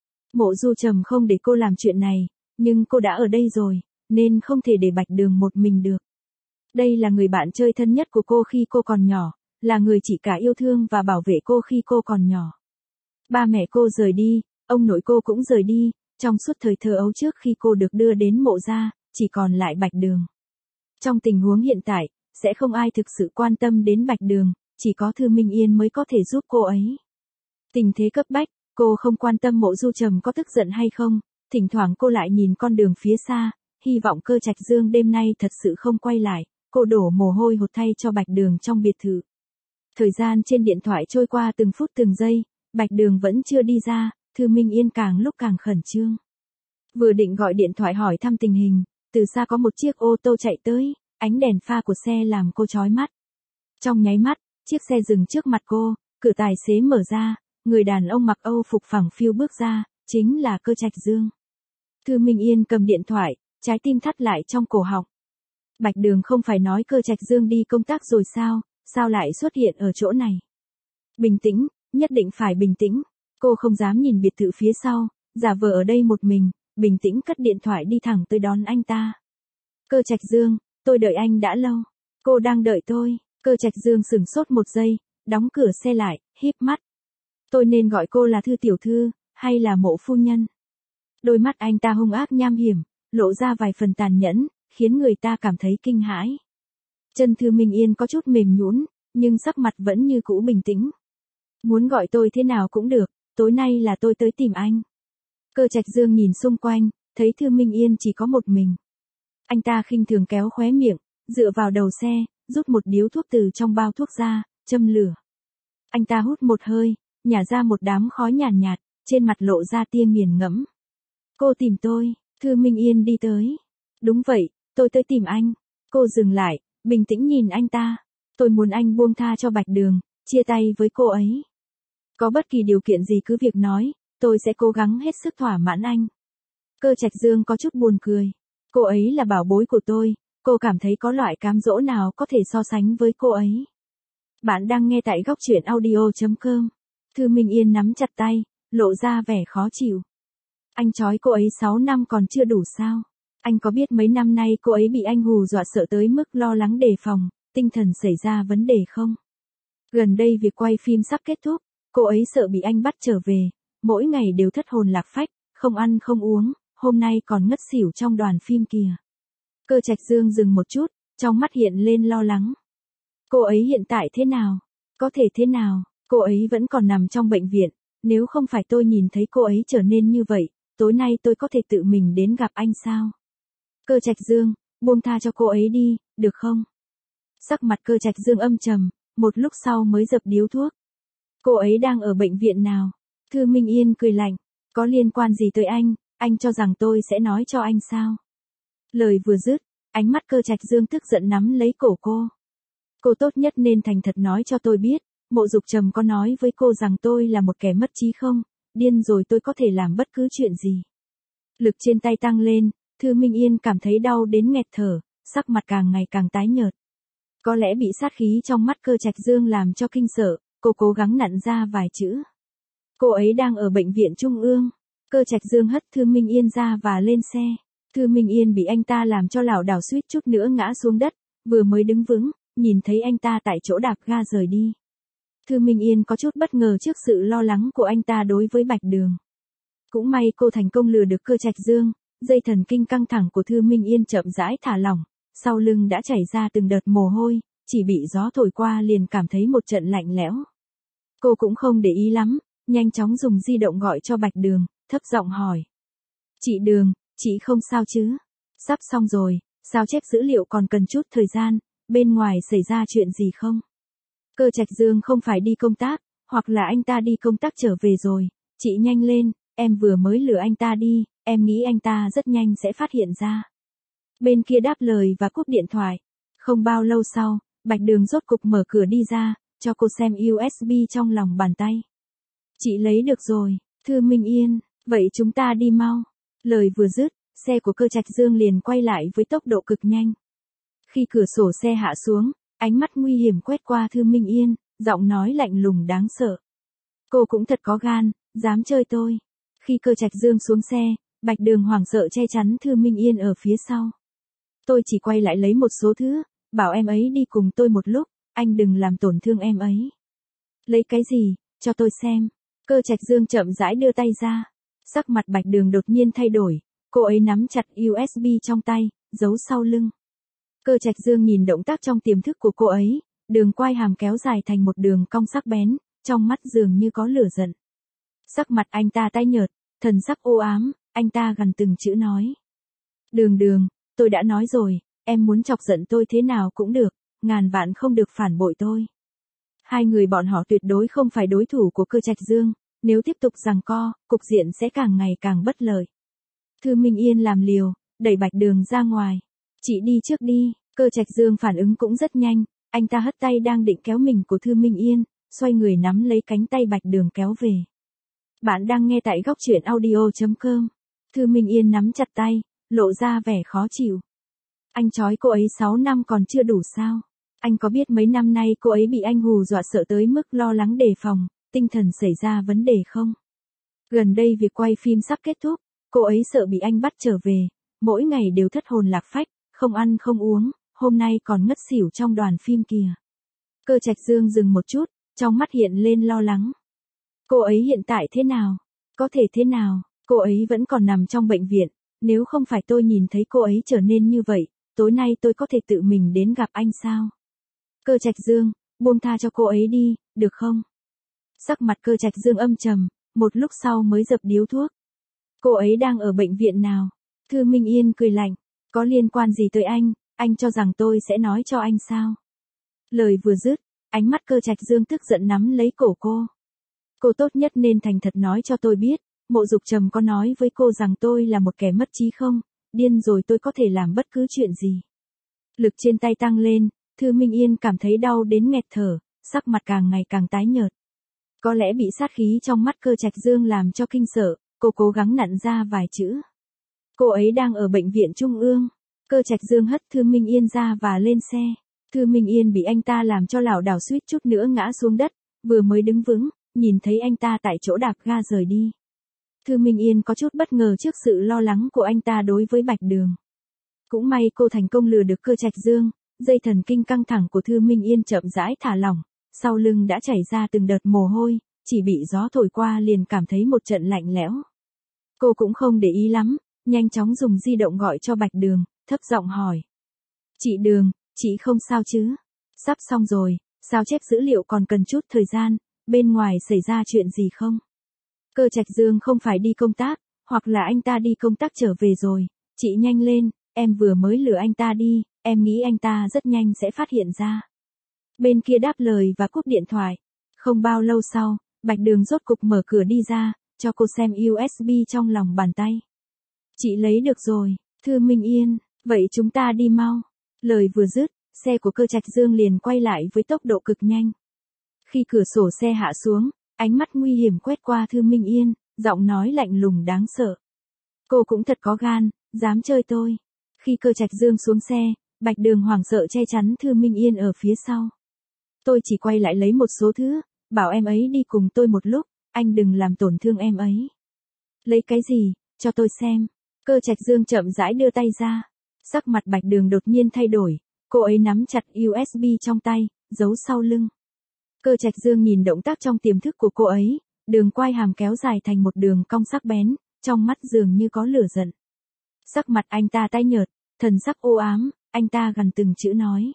Mộ Du Trầm không để cô làm chuyện này, nhưng cô đã ở đây rồi, nên không thể để Bạch Đường một mình được. Đây là người bạn chơi thân nhất của cô khi cô còn nhỏ, là người chị cả yêu thương và bảo vệ cô khi cô còn nhỏ. Ba mẹ cô rời đi, ông nội cô cũng rời đi, trong suốt thời thơ ấu trước khi cô được đưa đến Mộ gia, chỉ còn lại Bạch Đường. Trong tình huống hiện tại, sẽ không ai thực sự quan tâm đến Bạch Đường, chỉ có Thư Minh Yên mới có thể giúp cô ấy. Tình thế cấp bách, cô không quan tâm Mộ Du Trầm có tức giận hay không, thỉnh thoảng cô lại nhìn con đường phía xa, hy vọng Cơ Trạch Dương đêm nay thật sự không quay lại, cô đổ mồ hôi hột thay cho Bạch Đường trong biệt thự. Thời gian trên điện thoại trôi qua từng phút từng giây, Bạch Đường vẫn chưa đi ra, Thư Minh Yên càng lúc càng khẩn trương. Vừa định gọi điện thoại hỏi thăm tình hình, từ xa có một chiếc ô tô chạy tới, ánh đèn pha của xe làm cô chói mắt. Trong nháy mắt, chiếc xe dừng trước mặt cô, cửa tài xế mở ra, người đàn ông mặc Âu phục phẳng phiu bước ra, chính là Cơ Trạch Dương. Thư Minh Yên cầm điện thoại, trái tim thắt lại trong cổ họng. Bạch Đường không phải nói Cơ Trạch Dương đi công tác rồi sao lại xuất hiện ở chỗ này? Bình tĩnh, nhất định phải bình tĩnh. Cô không dám nhìn biệt thự phía sau, giả vờ ở đây một mình, bình tĩnh cất điện thoại đi thẳng tới đón anh ta. Cơ Trạch Dương, tôi đợi anh đã lâu. Cô đang đợi tôi. Cơ Trạch Dương sửng sốt một giây, đóng cửa xe lại, híp mắt. Tôi nên gọi cô là Thư tiểu thư, hay là Mộ phu nhân? Đôi mắt anh ta hung ác nham hiểm, lộ ra vài phần tàn nhẫn, khiến người ta cảm thấy kinh hãi. Chân Thư Minh Yên có chút mềm nhũn, nhưng sắc mặt vẫn như cũ bình tĩnh. Muốn gọi tôi thế nào cũng được, tối nay là tôi tới tìm anh. Cơ Trạch Dương nhìn xung quanh, thấy Thư Minh Yên chỉ có một mình. Anh ta khinh thường kéo khóe miệng, dựa vào đầu xe, rút một điếu thuốc từ trong bao thuốc ra, châm lửa. Anh ta hút một hơi, nhả ra một đám khói nhàn nhạt, trên mặt lộ ra tia nghiền ngẫm. Cô tìm tôi, Thư Minh Yên đi tới. Đúng vậy, tôi tới tìm anh. Cô dừng lại, bình tĩnh nhìn anh ta. Tôi muốn anh buông tha cho Bạch Đường, chia tay với cô ấy. Có bất kỳ điều kiện gì cứ việc nói, tôi sẽ cố gắng hết sức thỏa mãn anh. Cơ Trạch Dương có chút buồn cười. Cô ấy là bảo bối của tôi, cô cảm thấy có loại cám dỗ nào có thể so sánh với cô ấy. Bạn đang nghe tại góc truyện audio.com. Thư Minh Yên nắm chặt tay, lộ ra vẻ khó chịu. Anh trói cô ấy 6 năm còn chưa đủ sao? Anh có biết mấy năm nay cô ấy bị anh hù dọa sợ tới mức lo lắng đề phòng, tinh thần xảy ra vấn đề không? Gần đây việc quay phim sắp kết thúc, cô ấy sợ bị anh bắt trở về, mỗi ngày đều thất hồn lạc phách, không ăn không uống, hôm nay còn ngất xỉu trong đoàn phim kìa. Cơ Trạch Dương dừng một chút, trong mắt hiện lên lo lắng. Cô ấy hiện tại thế nào? Có thể thế nào? Cô ấy vẫn còn nằm trong bệnh viện, nếu không phải tôi nhìn thấy cô ấy trở nên như vậy, tối nay tôi có thể tự mình đến gặp anh sao? Cơ Trạch Dương, buông tha cho cô ấy đi, được không? Sắc mặt Cơ Trạch Dương âm trầm, một lúc sau mới dập điếu thuốc. Cô ấy đang ở bệnh viện nào? Thư Minh Yên cười lạnh, có liên quan gì tới anh cho rằng tôi sẽ nói cho anh sao? Lời vừa dứt, ánh mắt Cơ Trạch Dương tức giận nắm lấy cổ cô. Cô tốt nhất nên thành thật nói cho tôi biết, Mộ Dục Trầm có nói với cô rằng tôi là một kẻ mất trí không? Điên rồi tôi có thể làm bất cứ chuyện gì. Lực trên tay tăng lên, Thư Minh Yên cảm thấy đau đến nghẹt thở, sắc mặt càng ngày càng tái nhợt. Có lẽ bị sát khí trong mắt Cơ Trạch Dương làm cho kinh sợ, cô cố gắng nặn ra vài chữ. Cô ấy đang ở bệnh viện Trung ương. Cơ Trạch Dương hất Thư Minh Yên ra và lên xe. Thư Minh Yên bị anh ta làm cho lảo đảo suýt chút nữa ngã xuống đất, vừa mới đứng vững, nhìn thấy anh ta tại chỗ đạp ga rời đi. Thư Minh Yên có chút bất ngờ trước sự lo lắng của anh ta đối với Bạch Đường. Cũng may cô thành công lừa được Cơ Trạch Dương, dây thần kinh căng thẳng của Thư Minh Yên chậm rãi thả lỏng, sau lưng đã chảy ra từng đợt mồ hôi, chỉ bị gió thổi qua liền cảm thấy một trận lạnh lẽo. Cô cũng không để ý lắm, nhanh chóng dùng di động gọi cho Bạch Đường, thấp giọng hỏi. Chị Đường, chị không sao chứ? Sắp xong rồi, sao chép dữ liệu còn cần chút thời gian, bên ngoài xảy ra chuyện gì không? Cơ Trạch Dương không phải đi công tác, hoặc là anh ta đi công tác trở về rồi, chị nhanh lên, em vừa mới lừa anh ta đi, em nghĩ anh ta rất nhanh sẽ phát hiện ra. Bên kia đáp lời và cúp điện thoại, Không bao lâu sau, Bạch Đường rốt cục mở cửa đi ra, cho cô xem USB trong lòng bàn tay. Chị lấy được rồi, Thư Minh Yên, vậy chúng ta đi mau. Lời vừa dứt, xe của Cơ Trạch Dương liền quay lại với tốc độ cực nhanh. Khi cửa sổ xe hạ xuống, ánh mắt nguy hiểm quét qua Thư Minh Yên, giọng nói lạnh lùng đáng sợ. Cô cũng thật có gan, dám chơi tôi. Khi Cơ Trạch Dương xuống xe, Bạch Đường hoảng sợ che chắn Thư Minh Yên ở phía sau. Tôi chỉ quay lại lấy một số thứ, bảo em ấy đi cùng tôi một lúc, anh đừng làm tổn thương em ấy. Lấy cái gì, cho tôi xem. Cơ Trạch Dương chậm rãi đưa tay ra. Sắc mặt Bạch Đường đột nhiên thay đổi, cô ấy nắm chặt USB trong tay, giấu sau lưng. Cơ Trạch Dương nhìn động tác trong tiềm thức của cô ấy, đường quai hàm kéo dài thành một đường cong sắc bén, trong mắt dường như có lửa giận. Sắc mặt anh ta tái nhợt, thần sắc u ám, anh ta gằn từng chữ nói. Đường, tôi đã nói rồi, em muốn chọc giận tôi thế nào cũng được, ngàn vạn không được phản bội tôi. Hai người bọn họ tuyệt đối không phải đối thủ của Cơ Trạch Dương, nếu tiếp tục giằng co, cục diện sẽ càng ngày càng bất lợi. Thư Minh Yên làm liều, đẩy Bạch Đường ra ngoài. Chị đi trước đi, Cơ Trạch Dương phản ứng cũng rất nhanh, anh ta hất tay đang định kéo mình của Thư Minh Yên, xoay người nắm lấy cánh tay Bạch Đường kéo về. Bạn đang nghe tại góc truyện audio.com. Thư Minh Yên nắm chặt tay, lộ ra vẻ khó chịu. Anh trói cô ấy 6 năm còn chưa đủ sao? Anh có biết mấy năm nay cô ấy bị anh hù dọa sợ tới mức lo lắng đề phòng, tinh thần xảy ra vấn đề không? Gần đây việc quay phim sắp kết thúc, cô ấy sợ bị anh bắt trở về, mỗi ngày đều thất hồn lạc phách, không ăn không uống, hôm nay còn ngất xỉu trong đoàn phim kìa. Cơ Trạch Dương dừng một chút, trong mắt hiện lên lo lắng. Cô ấy hiện tại thế nào? Có thể thế nào? Cô ấy vẫn còn nằm trong bệnh viện, nếu không phải tôi nhìn thấy cô ấy trở nên như vậy, tối nay tôi có thể tự mình đến gặp anh sao? Cơ Trạch Dương, buông tha cho cô ấy đi, được không? Sắc mặt Cơ Trạch Dương âm trầm, một lúc sau mới dập điếu thuốc. Cô ấy đang ở bệnh viện nào? Thư Minh Yên cười lạnh, có liên quan gì tới anh cho rằng tôi sẽ nói cho anh sao? Lời vừa dứt, ánh mắt Cơ Trạch Dương tức giận nắm lấy cổ cô. Cô tốt nhất nên thành thật nói cho tôi biết, Mộ Dục Trầm có nói với cô rằng tôi là một kẻ mất trí không? Điên rồi tôi có thể làm bất cứ chuyện gì. Lực trên tay tăng lên, Thư Minh Yên cảm thấy đau đến nghẹt thở, sắc mặt càng ngày càng tái nhợt. Có lẽ bị sát khí trong mắt Cơ Trạch Dương làm cho kinh sợ, cô cố gắng nặn ra vài chữ. Cô ấy đang ở bệnh viện Trung ương. Cơ Trạch Dương hất Thư Minh Yên ra và lên xe. Thư Minh Yên bị anh ta làm cho lảo đảo suýt chút nữa ngã xuống đất, vừa mới đứng vững, nhìn thấy anh ta tại chỗ đạp ga rời đi. Thư Minh Yên có chút bất ngờ trước sự lo lắng của anh ta đối với Bạch Đường. Cũng may cô thành công lừa được Cơ Trạch Dương, dây thần kinh căng thẳng của Thư Minh Yên chậm rãi thả lỏng, sau lưng đã chảy ra từng đợt mồ hôi, chỉ bị gió thổi qua liền cảm thấy một trận lạnh lẽo. Cô cũng không để ý lắm, nhanh chóng dùng di động gọi cho Bạch Đường, thấp giọng hỏi. Chị Đường, chị không sao chứ? Sắp xong rồi, sao chép dữ liệu còn cần chút thời gian, bên ngoài xảy ra chuyện gì không? Cơ Trạch Dương không phải đi công tác, hoặc là anh ta đi công tác trở về rồi, chị nhanh lên, em vừa mới lừa anh ta đi, em nghĩ anh ta rất nhanh sẽ phát hiện ra. Bên kia đáp lời và cúp điện thoại. Không bao lâu sau, Bạch Đường rốt cục mở cửa đi ra, cho cô xem USB trong lòng bàn tay. Chị lấy được rồi, Thư Minh Yên, vậy chúng ta đi mau. Lời vừa dứt, xe của Cơ Trạch Dương liền quay lại với tốc độ cực nhanh. Khi cửa sổ xe hạ xuống, ánh mắt nguy hiểm quét qua Thư Minh Yên, giọng nói lạnh lùng đáng sợ. Cô cũng thật có gan, dám chơi tôi. Khi Cơ Trạch Dương xuống xe, Bạch Đường hoảng sợ che chắn Thư Minh Yên ở phía sau. Tôi chỉ quay lại lấy một số thứ, bảo em ấy đi cùng tôi một lúc, anh đừng làm tổn thương em ấy. Lấy cái gì, cho tôi xem. Cơ Trạch Dương chậm rãi đưa tay ra. Sắc mặt Bạch Đường đột nhiên thay đổi, cô ấy nắm chặt USB trong tay, giấu sau lưng. Cơ Trạch Dương nhìn động tác trong tiềm thức của cô ấy, đường quai hàm kéo dài thành một đường cong sắc bén, trong mắt dường như có lửa giận. Sắc mặt anh ta tái nhợt, thần sắc u ám, anh ta gằn từng chữ nói.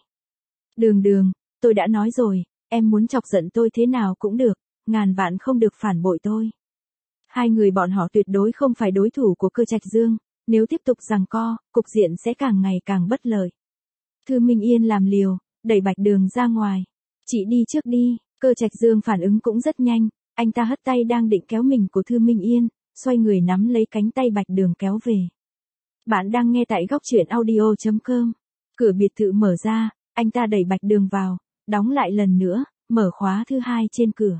Đường, tôi đã nói rồi, em muốn chọc giận tôi thế nào cũng được, ngàn vạn không được phản bội tôi. Hai người bọn họ tuyệt đối không phải đối thủ của Cơ Trạch Dương, nếu tiếp tục giằng co, cục diện sẽ càng ngày càng bất lợi. Thư Minh Yên làm liều, đẩy Bạch Đường ra ngoài. Chị đi trước đi, Cơ Trạch Dương phản ứng cũng rất nhanh, anh ta hất tay đang định kéo mình của Thư Minh Yên, xoay người nắm lấy cánh tay Bạch Đường kéo về. Bạn đang nghe tại góc truyện audio.com. Cửa biệt thự mở ra, anh ta đẩy Bạch Đường vào, đóng lại lần nữa, mở khóa thứ hai trên cửa.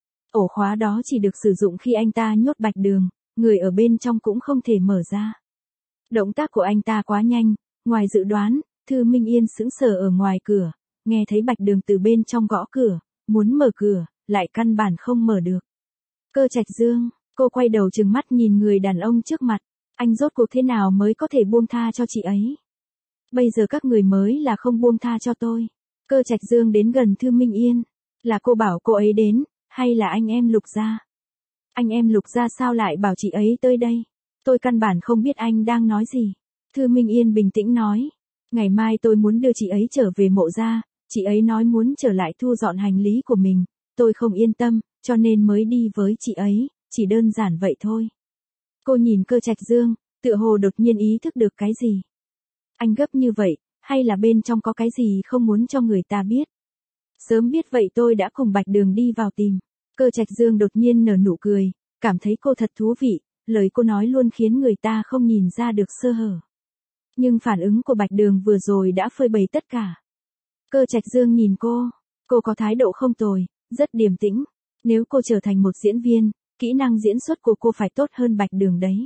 Ổ khóa đó chỉ được sử dụng khi anh ta nhốt Bạch Đường, người ở bên trong cũng không thể mở ra. Động tác của anh ta quá nhanh, ngoài dự đoán, Thư Minh Yên sững sờ ở ngoài cửa, nghe thấy Bạch Đường từ bên trong gõ cửa, muốn mở cửa, lại căn bản không mở được. Cơ Trạch Dương, cô quay đầu trừng mắt nhìn người đàn ông trước mặt, anh rốt cuộc thế nào mới có thể buông tha cho chị ấy? Bây giờ các người mới là không buông tha cho tôi. Cơ Trạch Dương đến gần Thư Minh Yên, là cô bảo cô ấy đến, hay là anh em Lục gia? Anh em Lục gia sao lại bảo chị ấy tới đây? Tôi căn bản không biết anh đang nói gì. Thư Minh Yên bình tĩnh nói, ngày mai tôi muốn đưa chị ấy trở về Mộ gia, chị ấy nói muốn trở lại thu dọn hành lý của mình, tôi không yên tâm, cho nên mới đi với chị ấy, chỉ đơn giản vậy thôi. Cô nhìn Cơ Trạch Dương, tựa hồ đột nhiên ý thức được cái gì. Anh gấp như vậy, hay là bên trong có cái gì không muốn cho người ta biết? Sớm biết vậy tôi đã cùng Bạch Đường đi vào tìm. Cơ Trạch Dương đột nhiên nở nụ cười, cảm thấy cô thật thú vị, lời cô nói luôn khiến người ta không nhìn ra được sơ hở. Nhưng phản ứng của Bạch Đường vừa rồi đã phơi bày tất cả. Cơ Trạch Dương nhìn cô có thái độ không tồi, rất điềm tĩnh. Nếu cô trở thành một diễn viên, kỹ năng diễn xuất của cô phải tốt hơn Bạch Đường đấy.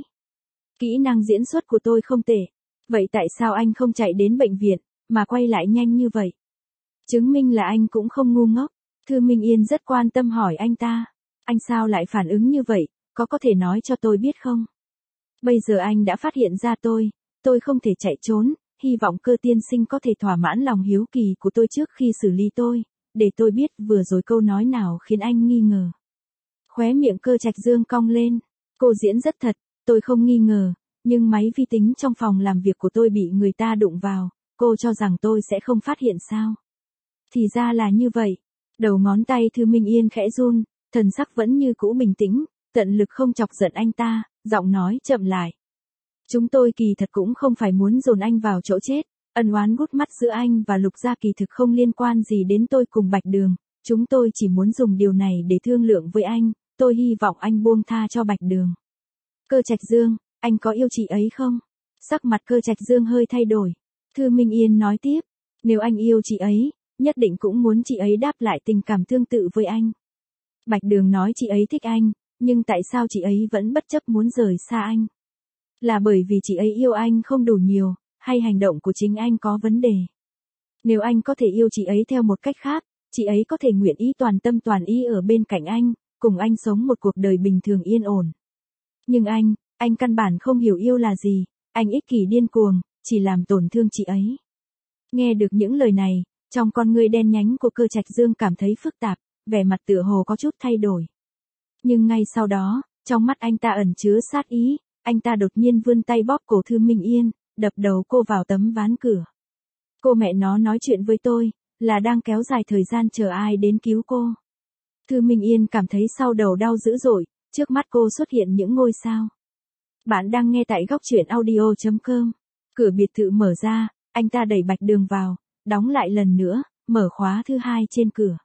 Kỹ năng diễn xuất của tôi không tệ. Vậy tại sao anh không chạy đến bệnh viện, mà quay lại nhanh như vậy? Chứng minh là anh cũng không ngu ngốc. Thư Minh Yên rất quan tâm hỏi anh ta. Anh sao lại phản ứng như vậy, có thể nói cho tôi biết không? Bây giờ anh đã phát hiện ra tôi không thể chạy trốn, hy vọng Cơ tiên sinh có thể thỏa mãn lòng hiếu kỳ của tôi trước khi xử lý tôi, để tôi biết vừa rồi câu nói nào khiến anh nghi ngờ. Khóe miệng Cơ Trạch Dương cong lên, cô diễn rất thật, tôi không nghi ngờ, nhưng máy vi tính trong phòng làm việc của tôi bị người ta đụng vào, cô cho rằng tôi sẽ không phát hiện sao? Thì ra là như vậy. Đầu ngón tay Thư Minh Yên khẽ run, thần sắc vẫn như cũ bình tĩnh, tận lực không chọc giận anh ta, giọng nói chậm lại. Chúng tôi kỳ thật cũng không phải muốn dồn anh vào chỗ chết, ân oán gút mắt giữa anh và Lục gia kỳ thực không liên quan gì đến tôi cùng Bạch Đường, chúng tôi chỉ muốn dùng điều này để thương lượng với anh, tôi hy vọng anh buông tha cho Bạch Đường. Cơ Trạch Dương, anh có yêu chị ấy không? Sắc mặt Cơ Trạch Dương hơi thay đổi. Thư Minh Yên nói tiếp, nếu anh yêu chị ấy, nhất định cũng muốn chị ấy đáp lại tình cảm tương tự với anh. Bạch Đường nói chị ấy thích anh, nhưng tại sao chị ấy vẫn bất chấp muốn rời xa anh? Là bởi vì chị ấy yêu anh không đủ nhiều, hay hành động của chính anh có vấn đề? Nếu anh có thể yêu chị ấy theo một cách khác, chị ấy có thể nguyện ý toàn tâm toàn ý ở bên cạnh anh, cùng anh sống một cuộc đời bình thường yên ổn. Nhưng anh căn bản không hiểu yêu là gì, anh ích kỷ điên cuồng, chỉ làm tổn thương chị ấy. Nghe được những lời này, trong con ngươi đen nhánh của Cơ Trạch Dương cảm thấy phức tạp, vẻ mặt tựa hồ có chút thay đổi. Nhưng ngay sau đó, trong mắt anh ta ẩn chứa sát ý, anh ta đột nhiên vươn tay bóp cổ Thư Minh Yên, đập đầu cô vào tấm ván cửa. Cô mẹ nó nói chuyện với tôi, là đang kéo dài thời gian chờ ai đến cứu cô. Thư Minh Yên cảm thấy sau đầu đau dữ dội, trước mắt cô xuất hiện những ngôi sao. Bạn đang nghe tại góc truyện audio.com. Cửa biệt thự mở ra, anh ta đẩy Bạch Đường vào, đóng lại lần nữa, mở khóa thứ hai trên cửa.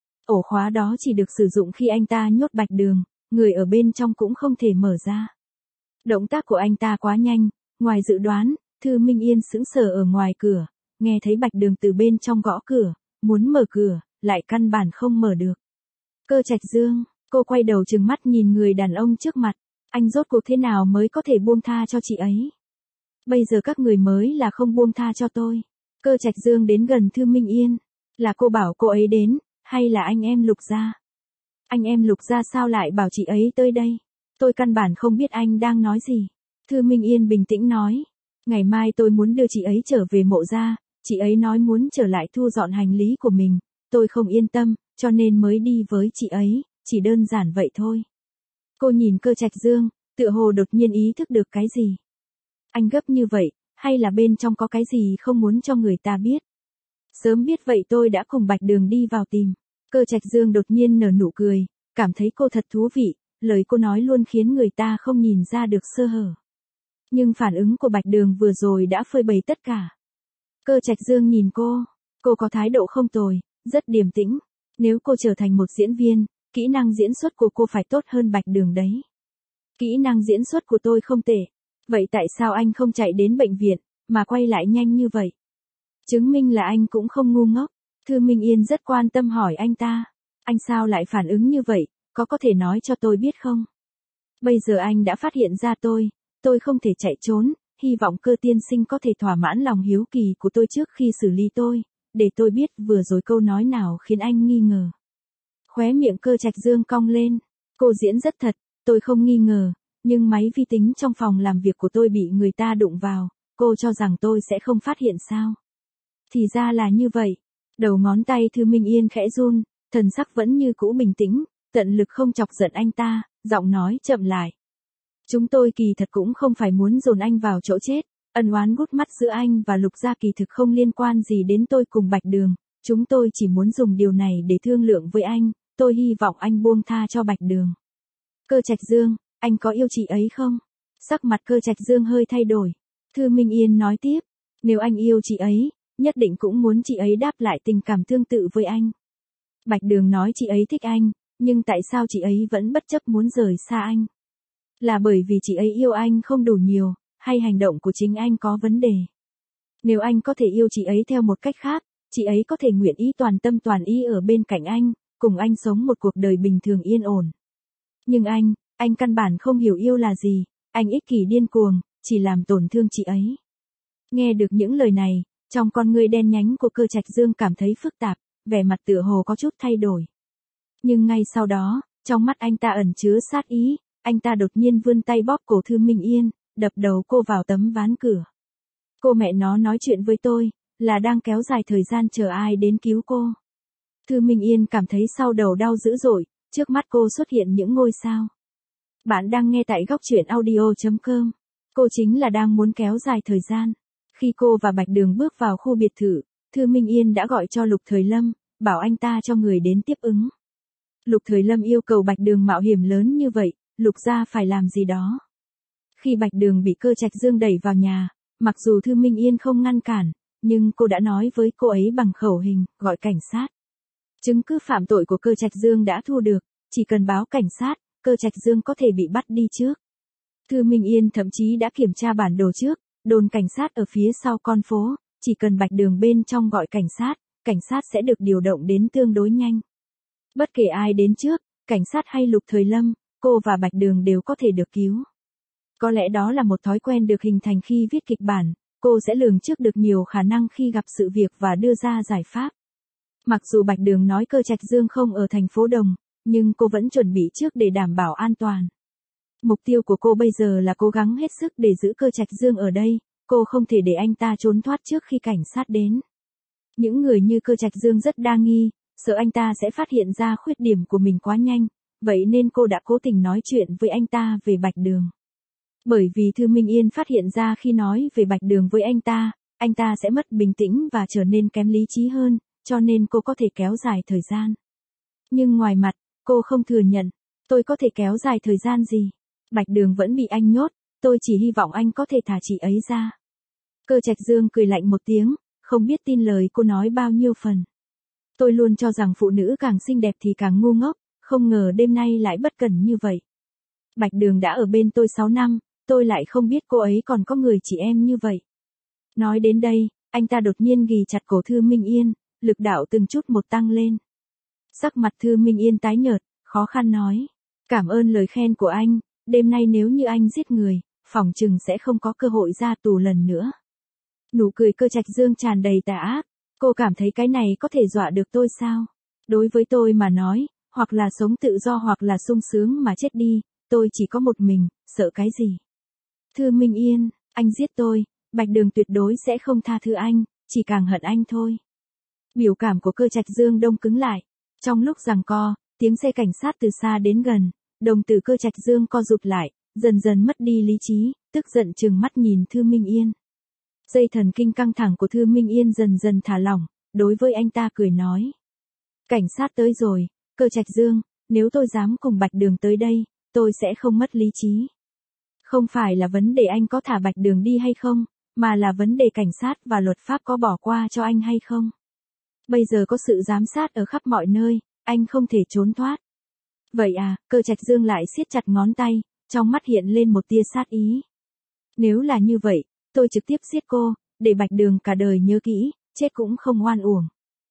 Ổ khóa đó chỉ được sử dụng khi anh ta nhốt Bạch Đường, người ở bên trong cũng không thể mở ra. Động tác của anh ta quá nhanh, ngoài dự đoán, Thư Minh Yên sững sờ ở ngoài cửa, nghe thấy Bạch Đường từ bên trong gõ cửa, muốn mở cửa, lại căn bản không mở được. Cơ Trạch Dương, cô quay đầu trừng mắt nhìn người đàn ông trước mặt, anh rốt cuộc thế nào mới có thể buông tha cho chị ấy? Bây giờ các người mới là không buông tha cho tôi. Cơ Trạch Dương đến gần Thư Minh Yên, là cô bảo cô ấy đến, hay là anh em Lục gia? Anh em Lục gia sao lại bảo chị ấy tới đây? Tôi căn bản không biết anh đang nói gì. Thư Minh Yên bình tĩnh nói, ngày mai tôi muốn đưa chị ấy trở về Mộ gia, chị ấy nói muốn trở lại thu dọn hành lý của mình, tôi không yên tâm, cho nên mới đi với chị ấy, chỉ đơn giản vậy thôi. Cô nhìn Cơ Trạch Dương, tựa hồ đột nhiên ý thức được cái gì. Anh gấp như vậy, hay là bên trong có cái gì không muốn cho người ta biết? Sớm biết vậy tôi đã cùng Bạch Đường đi vào tìm. Cơ Trạch Dương đột nhiên nở nụ cười, cảm thấy cô thật thú vị, lời cô nói luôn khiến người ta không nhìn ra được sơ hở. Nhưng phản ứng của Bạch Đường vừa rồi đã phơi bày tất cả. Cơ Trạch Dương nhìn cô có thái độ không tồi, rất điềm tĩnh. Nếu cô trở thành một diễn viên, kỹ năng diễn xuất của cô phải tốt hơn Bạch Đường đấy. Kỹ năng diễn xuất của tôi không tệ. Vậy tại sao anh không chạy đến bệnh viện, mà quay lại nhanh như vậy? Chứng minh là anh cũng không ngu ngốc. Thư Minh Yên rất quan tâm hỏi anh ta. Anh sao lại phản ứng như vậy, có thể nói cho tôi biết không? Bây giờ anh đã phát hiện ra tôi không thể chạy trốn, hy vọng Cơ tiên sinh có thể thỏa mãn lòng hiếu kỳ của tôi trước khi xử lý tôi, để tôi biết vừa rồi câu nói nào khiến anh nghi ngờ. Khóe miệng Cơ Trạch Dương cong lên. Cô diễn rất thật, tôi không nghi ngờ, nhưng máy vi tính trong phòng làm việc của tôi bị người ta đụng vào, cô cho rằng tôi sẽ không phát hiện sao? Thì ra là như vậy. Đầu ngón tay Thư Minh Yên khẽ run, thần sắc vẫn như cũ bình tĩnh, tận lực không chọc giận anh ta, giọng nói chậm lại. Chúng tôi kỳ thật cũng không phải muốn dồn anh vào chỗ chết, ân oán gút mắt giữa anh và Lục Gia kỳ thực không liên quan gì đến tôi cùng Bạch Đường, chúng tôi chỉ muốn dùng điều này để thương lượng với anh, tôi hy vọng anh buông tha cho Bạch Đường. Cơ Trạch Dương, anh có yêu chị ấy không? Sắc mặt Cơ Trạch Dương hơi thay đổi. Thư Minh Yên nói tiếp, nếu anh yêu chị ấy, nhất định cũng muốn chị ấy đáp lại tình cảm tương tự với anh. Bạch Đường nói chị ấy thích anh, nhưng tại sao chị ấy vẫn bất chấp muốn rời xa anh? Là bởi vì chị ấy yêu anh không đủ nhiều, hay hành động của chính anh có vấn đề? Nếu anh có thể yêu chị ấy theo một cách khác, chị ấy có thể nguyện ý toàn tâm toàn ý ở bên cạnh anh, cùng anh sống một cuộc đời bình thường yên ổn. Nhưng anh căn bản không hiểu yêu là gì, anh ích kỷ điên cuồng, chỉ làm tổn thương chị ấy. Nghe được những lời này, trong con ngươi đen nhánh của Cơ Trạch Dương cảm thấy phức tạp, vẻ mặt tựa hồ có chút thay đổi. Nhưng ngay sau đó, trong mắt anh ta ẩn chứa sát ý, anh ta đột nhiên vươn tay bóp cổ Thư Minh Yên, đập đầu cô vào tấm ván cửa. Cô mẹ nó nói chuyện với tôi, là đang kéo dài thời gian chờ ai đến cứu cô. Thư Minh Yên cảm thấy sau đầu đau dữ dội, trước mắt cô xuất hiện những ngôi sao. Bạn đang nghe tại góc truyện audio.com. Cô chính là đang muốn kéo dài thời gian. Khi cô và Bạch Đường bước vào khu biệt thự, Thư Minh Yên đã gọi cho Lục Thời Lâm, bảo anh ta cho người đến tiếp ứng. Lục Thời Lâm yêu cầu Bạch Đường mạo hiểm lớn như vậy, Lục gia phải làm gì đó. Khi Bạch Đường bị Cơ Trạch Dương đẩy vào nhà, mặc dù Thư Minh Yên không ngăn cản, nhưng cô đã nói với cô ấy bằng khẩu hình, gọi cảnh sát. Chứng cứ phạm tội của Cơ Trạch Dương đã thu được, chỉ cần báo cảnh sát, Cơ Trạch Dương có thể bị bắt đi trước. Thư Minh Yên thậm chí đã kiểm tra bản đồ trước, đồn cảnh sát ở phía sau con phố, chỉ cần Bạch Đường bên trong gọi cảnh sát sẽ được điều động đến tương đối nhanh. Bất kể ai đến trước, cảnh sát hay Lục Thời Lâm, cô và Bạch Đường đều có thể được cứu. Có lẽ đó là một thói quen được hình thành khi viết kịch bản, cô sẽ lường trước được nhiều khả năng khi gặp sự việc và đưa ra giải pháp. Mặc dù Bạch Đường nói Cơ Trạch Dương không ở thành phố Đồng, nhưng cô vẫn chuẩn bị trước để đảm bảo an toàn. Mục tiêu của cô bây giờ là cố gắng hết sức để giữ Cơ Trạch Dương ở đây, cô không thể để anh ta trốn thoát trước khi cảnh sát đến. Những người như Cơ Trạch Dương rất đa nghi, sợ anh ta sẽ phát hiện ra khuyết điểm của mình quá nhanh, vậy nên cô đã cố tình nói chuyện với anh ta về Bạch Đường. Bởi vì Thư Minh Yên phát hiện ra khi nói về Bạch Đường với anh ta sẽ mất bình tĩnh và trở nên kém lý trí hơn, cho nên cô có thể kéo dài thời gian. Nhưng ngoài mặt, cô không thừa nhận, tôi có thể kéo dài thời gian gì? Bạch Đường vẫn bị anh nhốt, tôi chỉ hy vọng anh có thể thả chị ấy ra. Cơ Trạch Dương cười lạnh một tiếng, không biết tin lời cô nói bao nhiêu phần. Tôi luôn cho rằng phụ nữ càng xinh đẹp thì càng ngu ngốc, không ngờ đêm nay lại bất cẩn như vậy. Bạch Đường đã ở bên tôi 6 năm, tôi lại không biết cô ấy còn có người chị em như vậy. Nói đến đây, anh ta đột nhiên ghì chặt cổ Thư Minh Yên, lực đạo từng chút một tăng lên. Sắc mặt Thư Minh Yên tái nhợt, khó khăn nói. Cảm ơn lời khen của anh, đêm nay nếu như anh giết người, phỏng chừng sẽ không có cơ hội ra tù lần nữa. Nụ cười Cơ Trạch Dương tràn đầy tà ác, cô cảm thấy cái này có thể dọa được tôi sao? Đối với tôi mà nói, hoặc là sống tự do hoặc là sung sướng mà chết đi, tôi chỉ có một mình, sợ cái gì? Thư Minh Yên, anh giết tôi, Bạch Đường tuyệt đối sẽ không tha thứ anh, chỉ càng hận anh thôi. Biểu cảm của Cơ Trạch Dương đông cứng lại. Trong lúc giằng co, tiếng xe cảnh sát từ xa đến gần, đồng tử Cơ Trạch Dương co rụt lại, dần dần mất đi lý trí, tức giận trừng mắt nhìn Thư Minh Yên. Dây thần kinh căng thẳng của Thư Minh Yên dần dần thả lỏng, đối với anh ta cười nói. Cảnh sát tới rồi, Cơ Trạch Dương, nếu tôi dám cùng Bạch Đường tới đây, tôi sẽ không mất lý trí. Không phải là vấn đề anh có thả Bạch Đường đi hay không, mà là vấn đề cảnh sát và luật pháp có bỏ qua cho anh hay không. Bây giờ có sự giám sát ở khắp mọi nơi, anh không thể trốn thoát. Vậy à, Cơ Trạch Dương lại siết chặt ngón tay, trong mắt hiện lên một tia sát ý. Nếu là như vậy, tôi trực tiếp giết cô, để Bạch Đường cả đời nhớ kỹ, chết cũng không oan uổng.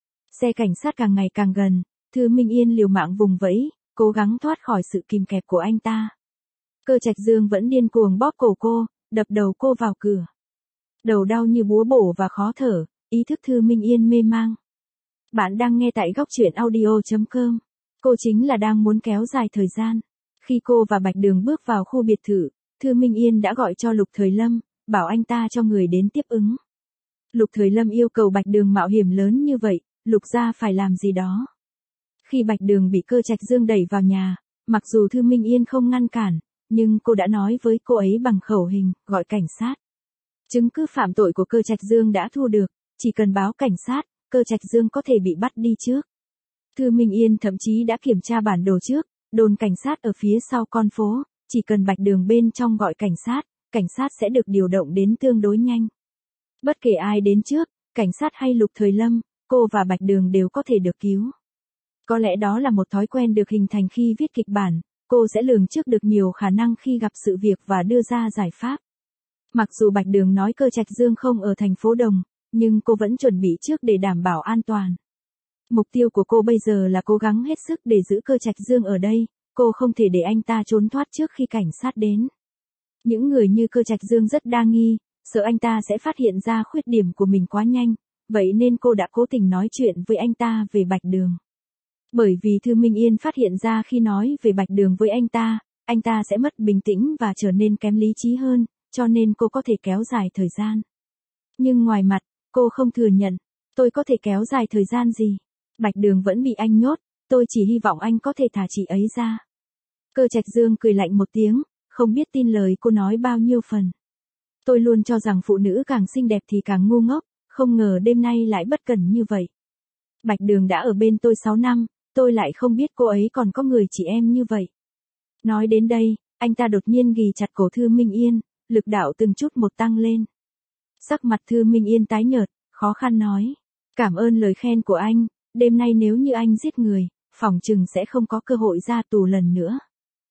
Xe cảnh sát càng ngày càng gần, Thư Minh Yên liều mạng vùng vẫy, cố gắng thoát khỏi sự kìm kẹp của anh ta. Cơ Trạch Dương vẫn điên cuồng bóp cổ cô, đập đầu cô vào cửa. Đầu đau như búa bổ và khó thở, ý thức Thư Minh Yên mê mang. Bạn đang nghe tại góc truyện audio.com. Cô chính là đang muốn kéo dài thời gian. Khi cô và Bạch Đường bước vào khu biệt thự, Thư Minh Yên đã gọi cho Lục Thời Lâm, bảo anh ta cho người đến tiếp ứng. Lục Thời Lâm yêu cầu Bạch Đường mạo hiểm lớn như vậy, Lục gia phải làm gì đó. Khi Bạch Đường bị Cơ Trạch Dương đẩy vào nhà, mặc dù Thư Minh Yên không ngăn cản, nhưng cô đã nói với cô ấy bằng khẩu hình, gọi cảnh sát. Chứng cứ phạm tội của Cơ Trạch Dương đã thu được, chỉ cần báo cảnh sát, Cơ Trạch Dương có thể bị bắt đi trước. Thư Minh Yên thậm chí đã kiểm tra bản đồ trước, đồn cảnh sát ở phía sau con phố, chỉ cần Bạch Đường bên trong gọi cảnh sát sẽ được điều động đến tương đối nhanh. Bất kể ai đến trước, cảnh sát hay Lục Thời Lâm, cô và Bạch Đường đều có thể được cứu. Có lẽ đó là một thói quen được hình thành khi viết kịch bản, cô sẽ lường trước được nhiều khả năng khi gặp sự việc và đưa ra giải pháp. Mặc dù Bạch Đường nói Cơ Trạch Dương không ở thành phố Đồng, nhưng cô vẫn chuẩn bị trước để đảm bảo an toàn. Mục tiêu của cô bây giờ là cố gắng hết sức để giữ Cơ Trạch Dương ở đây, cô không thể để anh ta trốn thoát trước khi cảnh sát đến. Những người như Cơ Trạch Dương rất đa nghi, sợ anh ta sẽ phát hiện ra khuyết điểm của mình quá nhanh, vậy nên cô đã cố tình nói chuyện với anh ta về Bạch Đường. Bởi vì Thư Minh Yên phát hiện ra khi nói về Bạch Đường với anh ta sẽ mất bình tĩnh và trở nên kém lý trí hơn, cho nên cô có thể kéo dài thời gian. Nhưng ngoài mặt, cô không thừa nhận, tôi có thể kéo dài thời gian gì? Bạch Đường vẫn bị anh nhốt, tôi chỉ hy vọng anh có thể thả chị ấy ra. Cơ Trạch Dương cười lạnh một tiếng, không biết tin lời cô nói bao nhiêu phần. Tôi luôn cho rằng phụ nữ càng xinh đẹp thì càng ngu ngốc, không ngờ đêm nay lại bất cẩn như vậy. Bạch Đường đã ở bên tôi 6 năm, tôi lại không biết cô ấy còn có người chị em như vậy. Nói đến đây, anh ta đột nhiên ghì chặt cổ Thư Minh Yên, lực đạo từng chút một tăng lên. Sắc mặt Thư Minh Yên tái nhợt, khó khăn nói. Cảm ơn lời khen của anh, đêm nay nếu như anh giết người, phỏng chừng sẽ không có cơ hội ra tù lần nữa.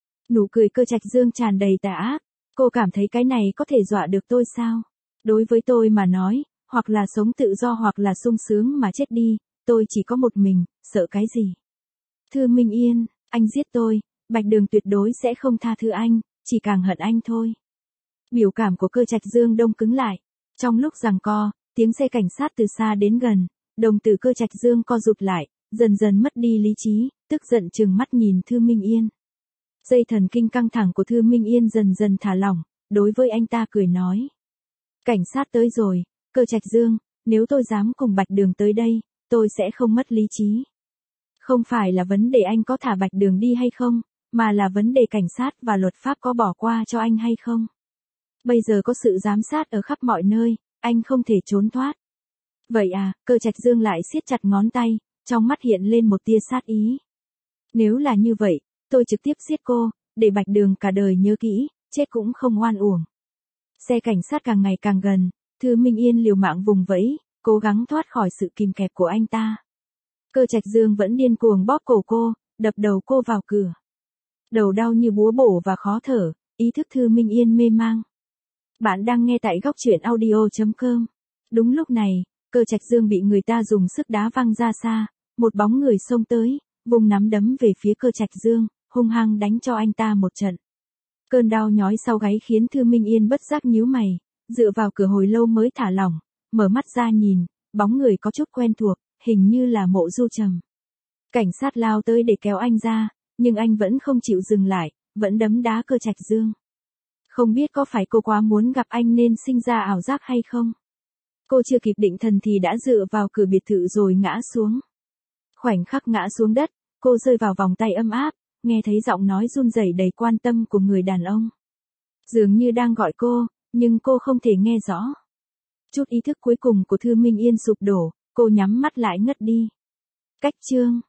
Nụ cười Cơ Trạch Dương tràn đầy tà ác, cô cảm thấy cái này có thể dọa được tôi sao? Đối với tôi mà nói, hoặc là sống tự do hoặc là sung sướng mà chết đi, tôi chỉ có một mình, sợ cái gì? Thư Minh Yên, anh giết tôi, Bạch Đường tuyệt đối sẽ không tha thứ anh, chỉ càng hận anh thôi. Biểu cảm của Cơ Trạch Dương đông cứng lại. Trong lúc giằng co, tiếng xe cảnh sát từ xa đến gần, đồng tử Cơ Trạch Dương co rụt lại, dần dần mất đi lý trí, tức giận trừng mắt nhìn Thư Minh Yên. Dây thần kinh căng thẳng của Thư Minh Yên dần dần thả lỏng, đối với anh ta cười nói. Cảnh sát tới rồi, Cơ Trạch Dương, nếu tôi dám cùng Bạch Đường tới đây, tôi sẽ không mất lý trí. Không phải là vấn đề anh có thả Bạch Đường đi hay không, mà là vấn đề cảnh sát và luật pháp có bỏ qua cho anh hay không. Bây giờ có sự giám sát ở khắp mọi nơi, anh không thể trốn thoát. Vậy à, Cơ Trạch Dương lại siết chặt ngón tay, trong mắt hiện lên một tia sát ý. Nếu là như vậy, tôi trực tiếp giết cô, để Bạch Đường cả đời nhớ kỹ, chết cũng không oan uổng. Xe cảnh sát càng ngày càng gần, Thư Minh Yên liều mạng vùng vẫy, cố gắng thoát khỏi sự kìm kẹp của anh ta. Cơ Trạch Dương vẫn điên cuồng bóp cổ cô, đập đầu cô vào cửa. Đầu đau như búa bổ và khó thở, ý thức Thư Minh Yên mê mang. Bạn đang nghe tại góc truyện audio.com. Đúng lúc này, Cơ Trạch Dương bị người ta dùng sức đá văng ra xa, một bóng người xông tới, vùng nắm đấm về phía Cơ Trạch Dương, hung hăng đánh cho anh ta một trận. Cơn đau nhói sau gáy khiến Thư Minh Yên bất giác nhíu mày, dựa vào cửa hồi lâu mới thả lỏng, mở mắt ra nhìn, bóng người có chút quen thuộc, hình như là Mộ Du Trầm. Cảnh sát lao tới để kéo anh ra, nhưng anh vẫn không chịu dừng lại, vẫn đấm đá Cơ Trạch Dương. Không biết có phải cô quá muốn gặp anh nên sinh ra ảo giác hay không? Cô chưa kịp định thần thì đã dựa vào cửa biệt thự rồi ngã xuống. Khoảnh khắc ngã xuống đất, cô rơi vào vòng tay ấm áp, nghe thấy giọng nói run rẩy đầy quan tâm của người đàn ông. Dường như đang gọi cô, nhưng cô không thể nghe rõ. Chút ý thức cuối cùng của Thư Minh Yên sụp đổ, cô nhắm mắt lại ngất đi. Cách chương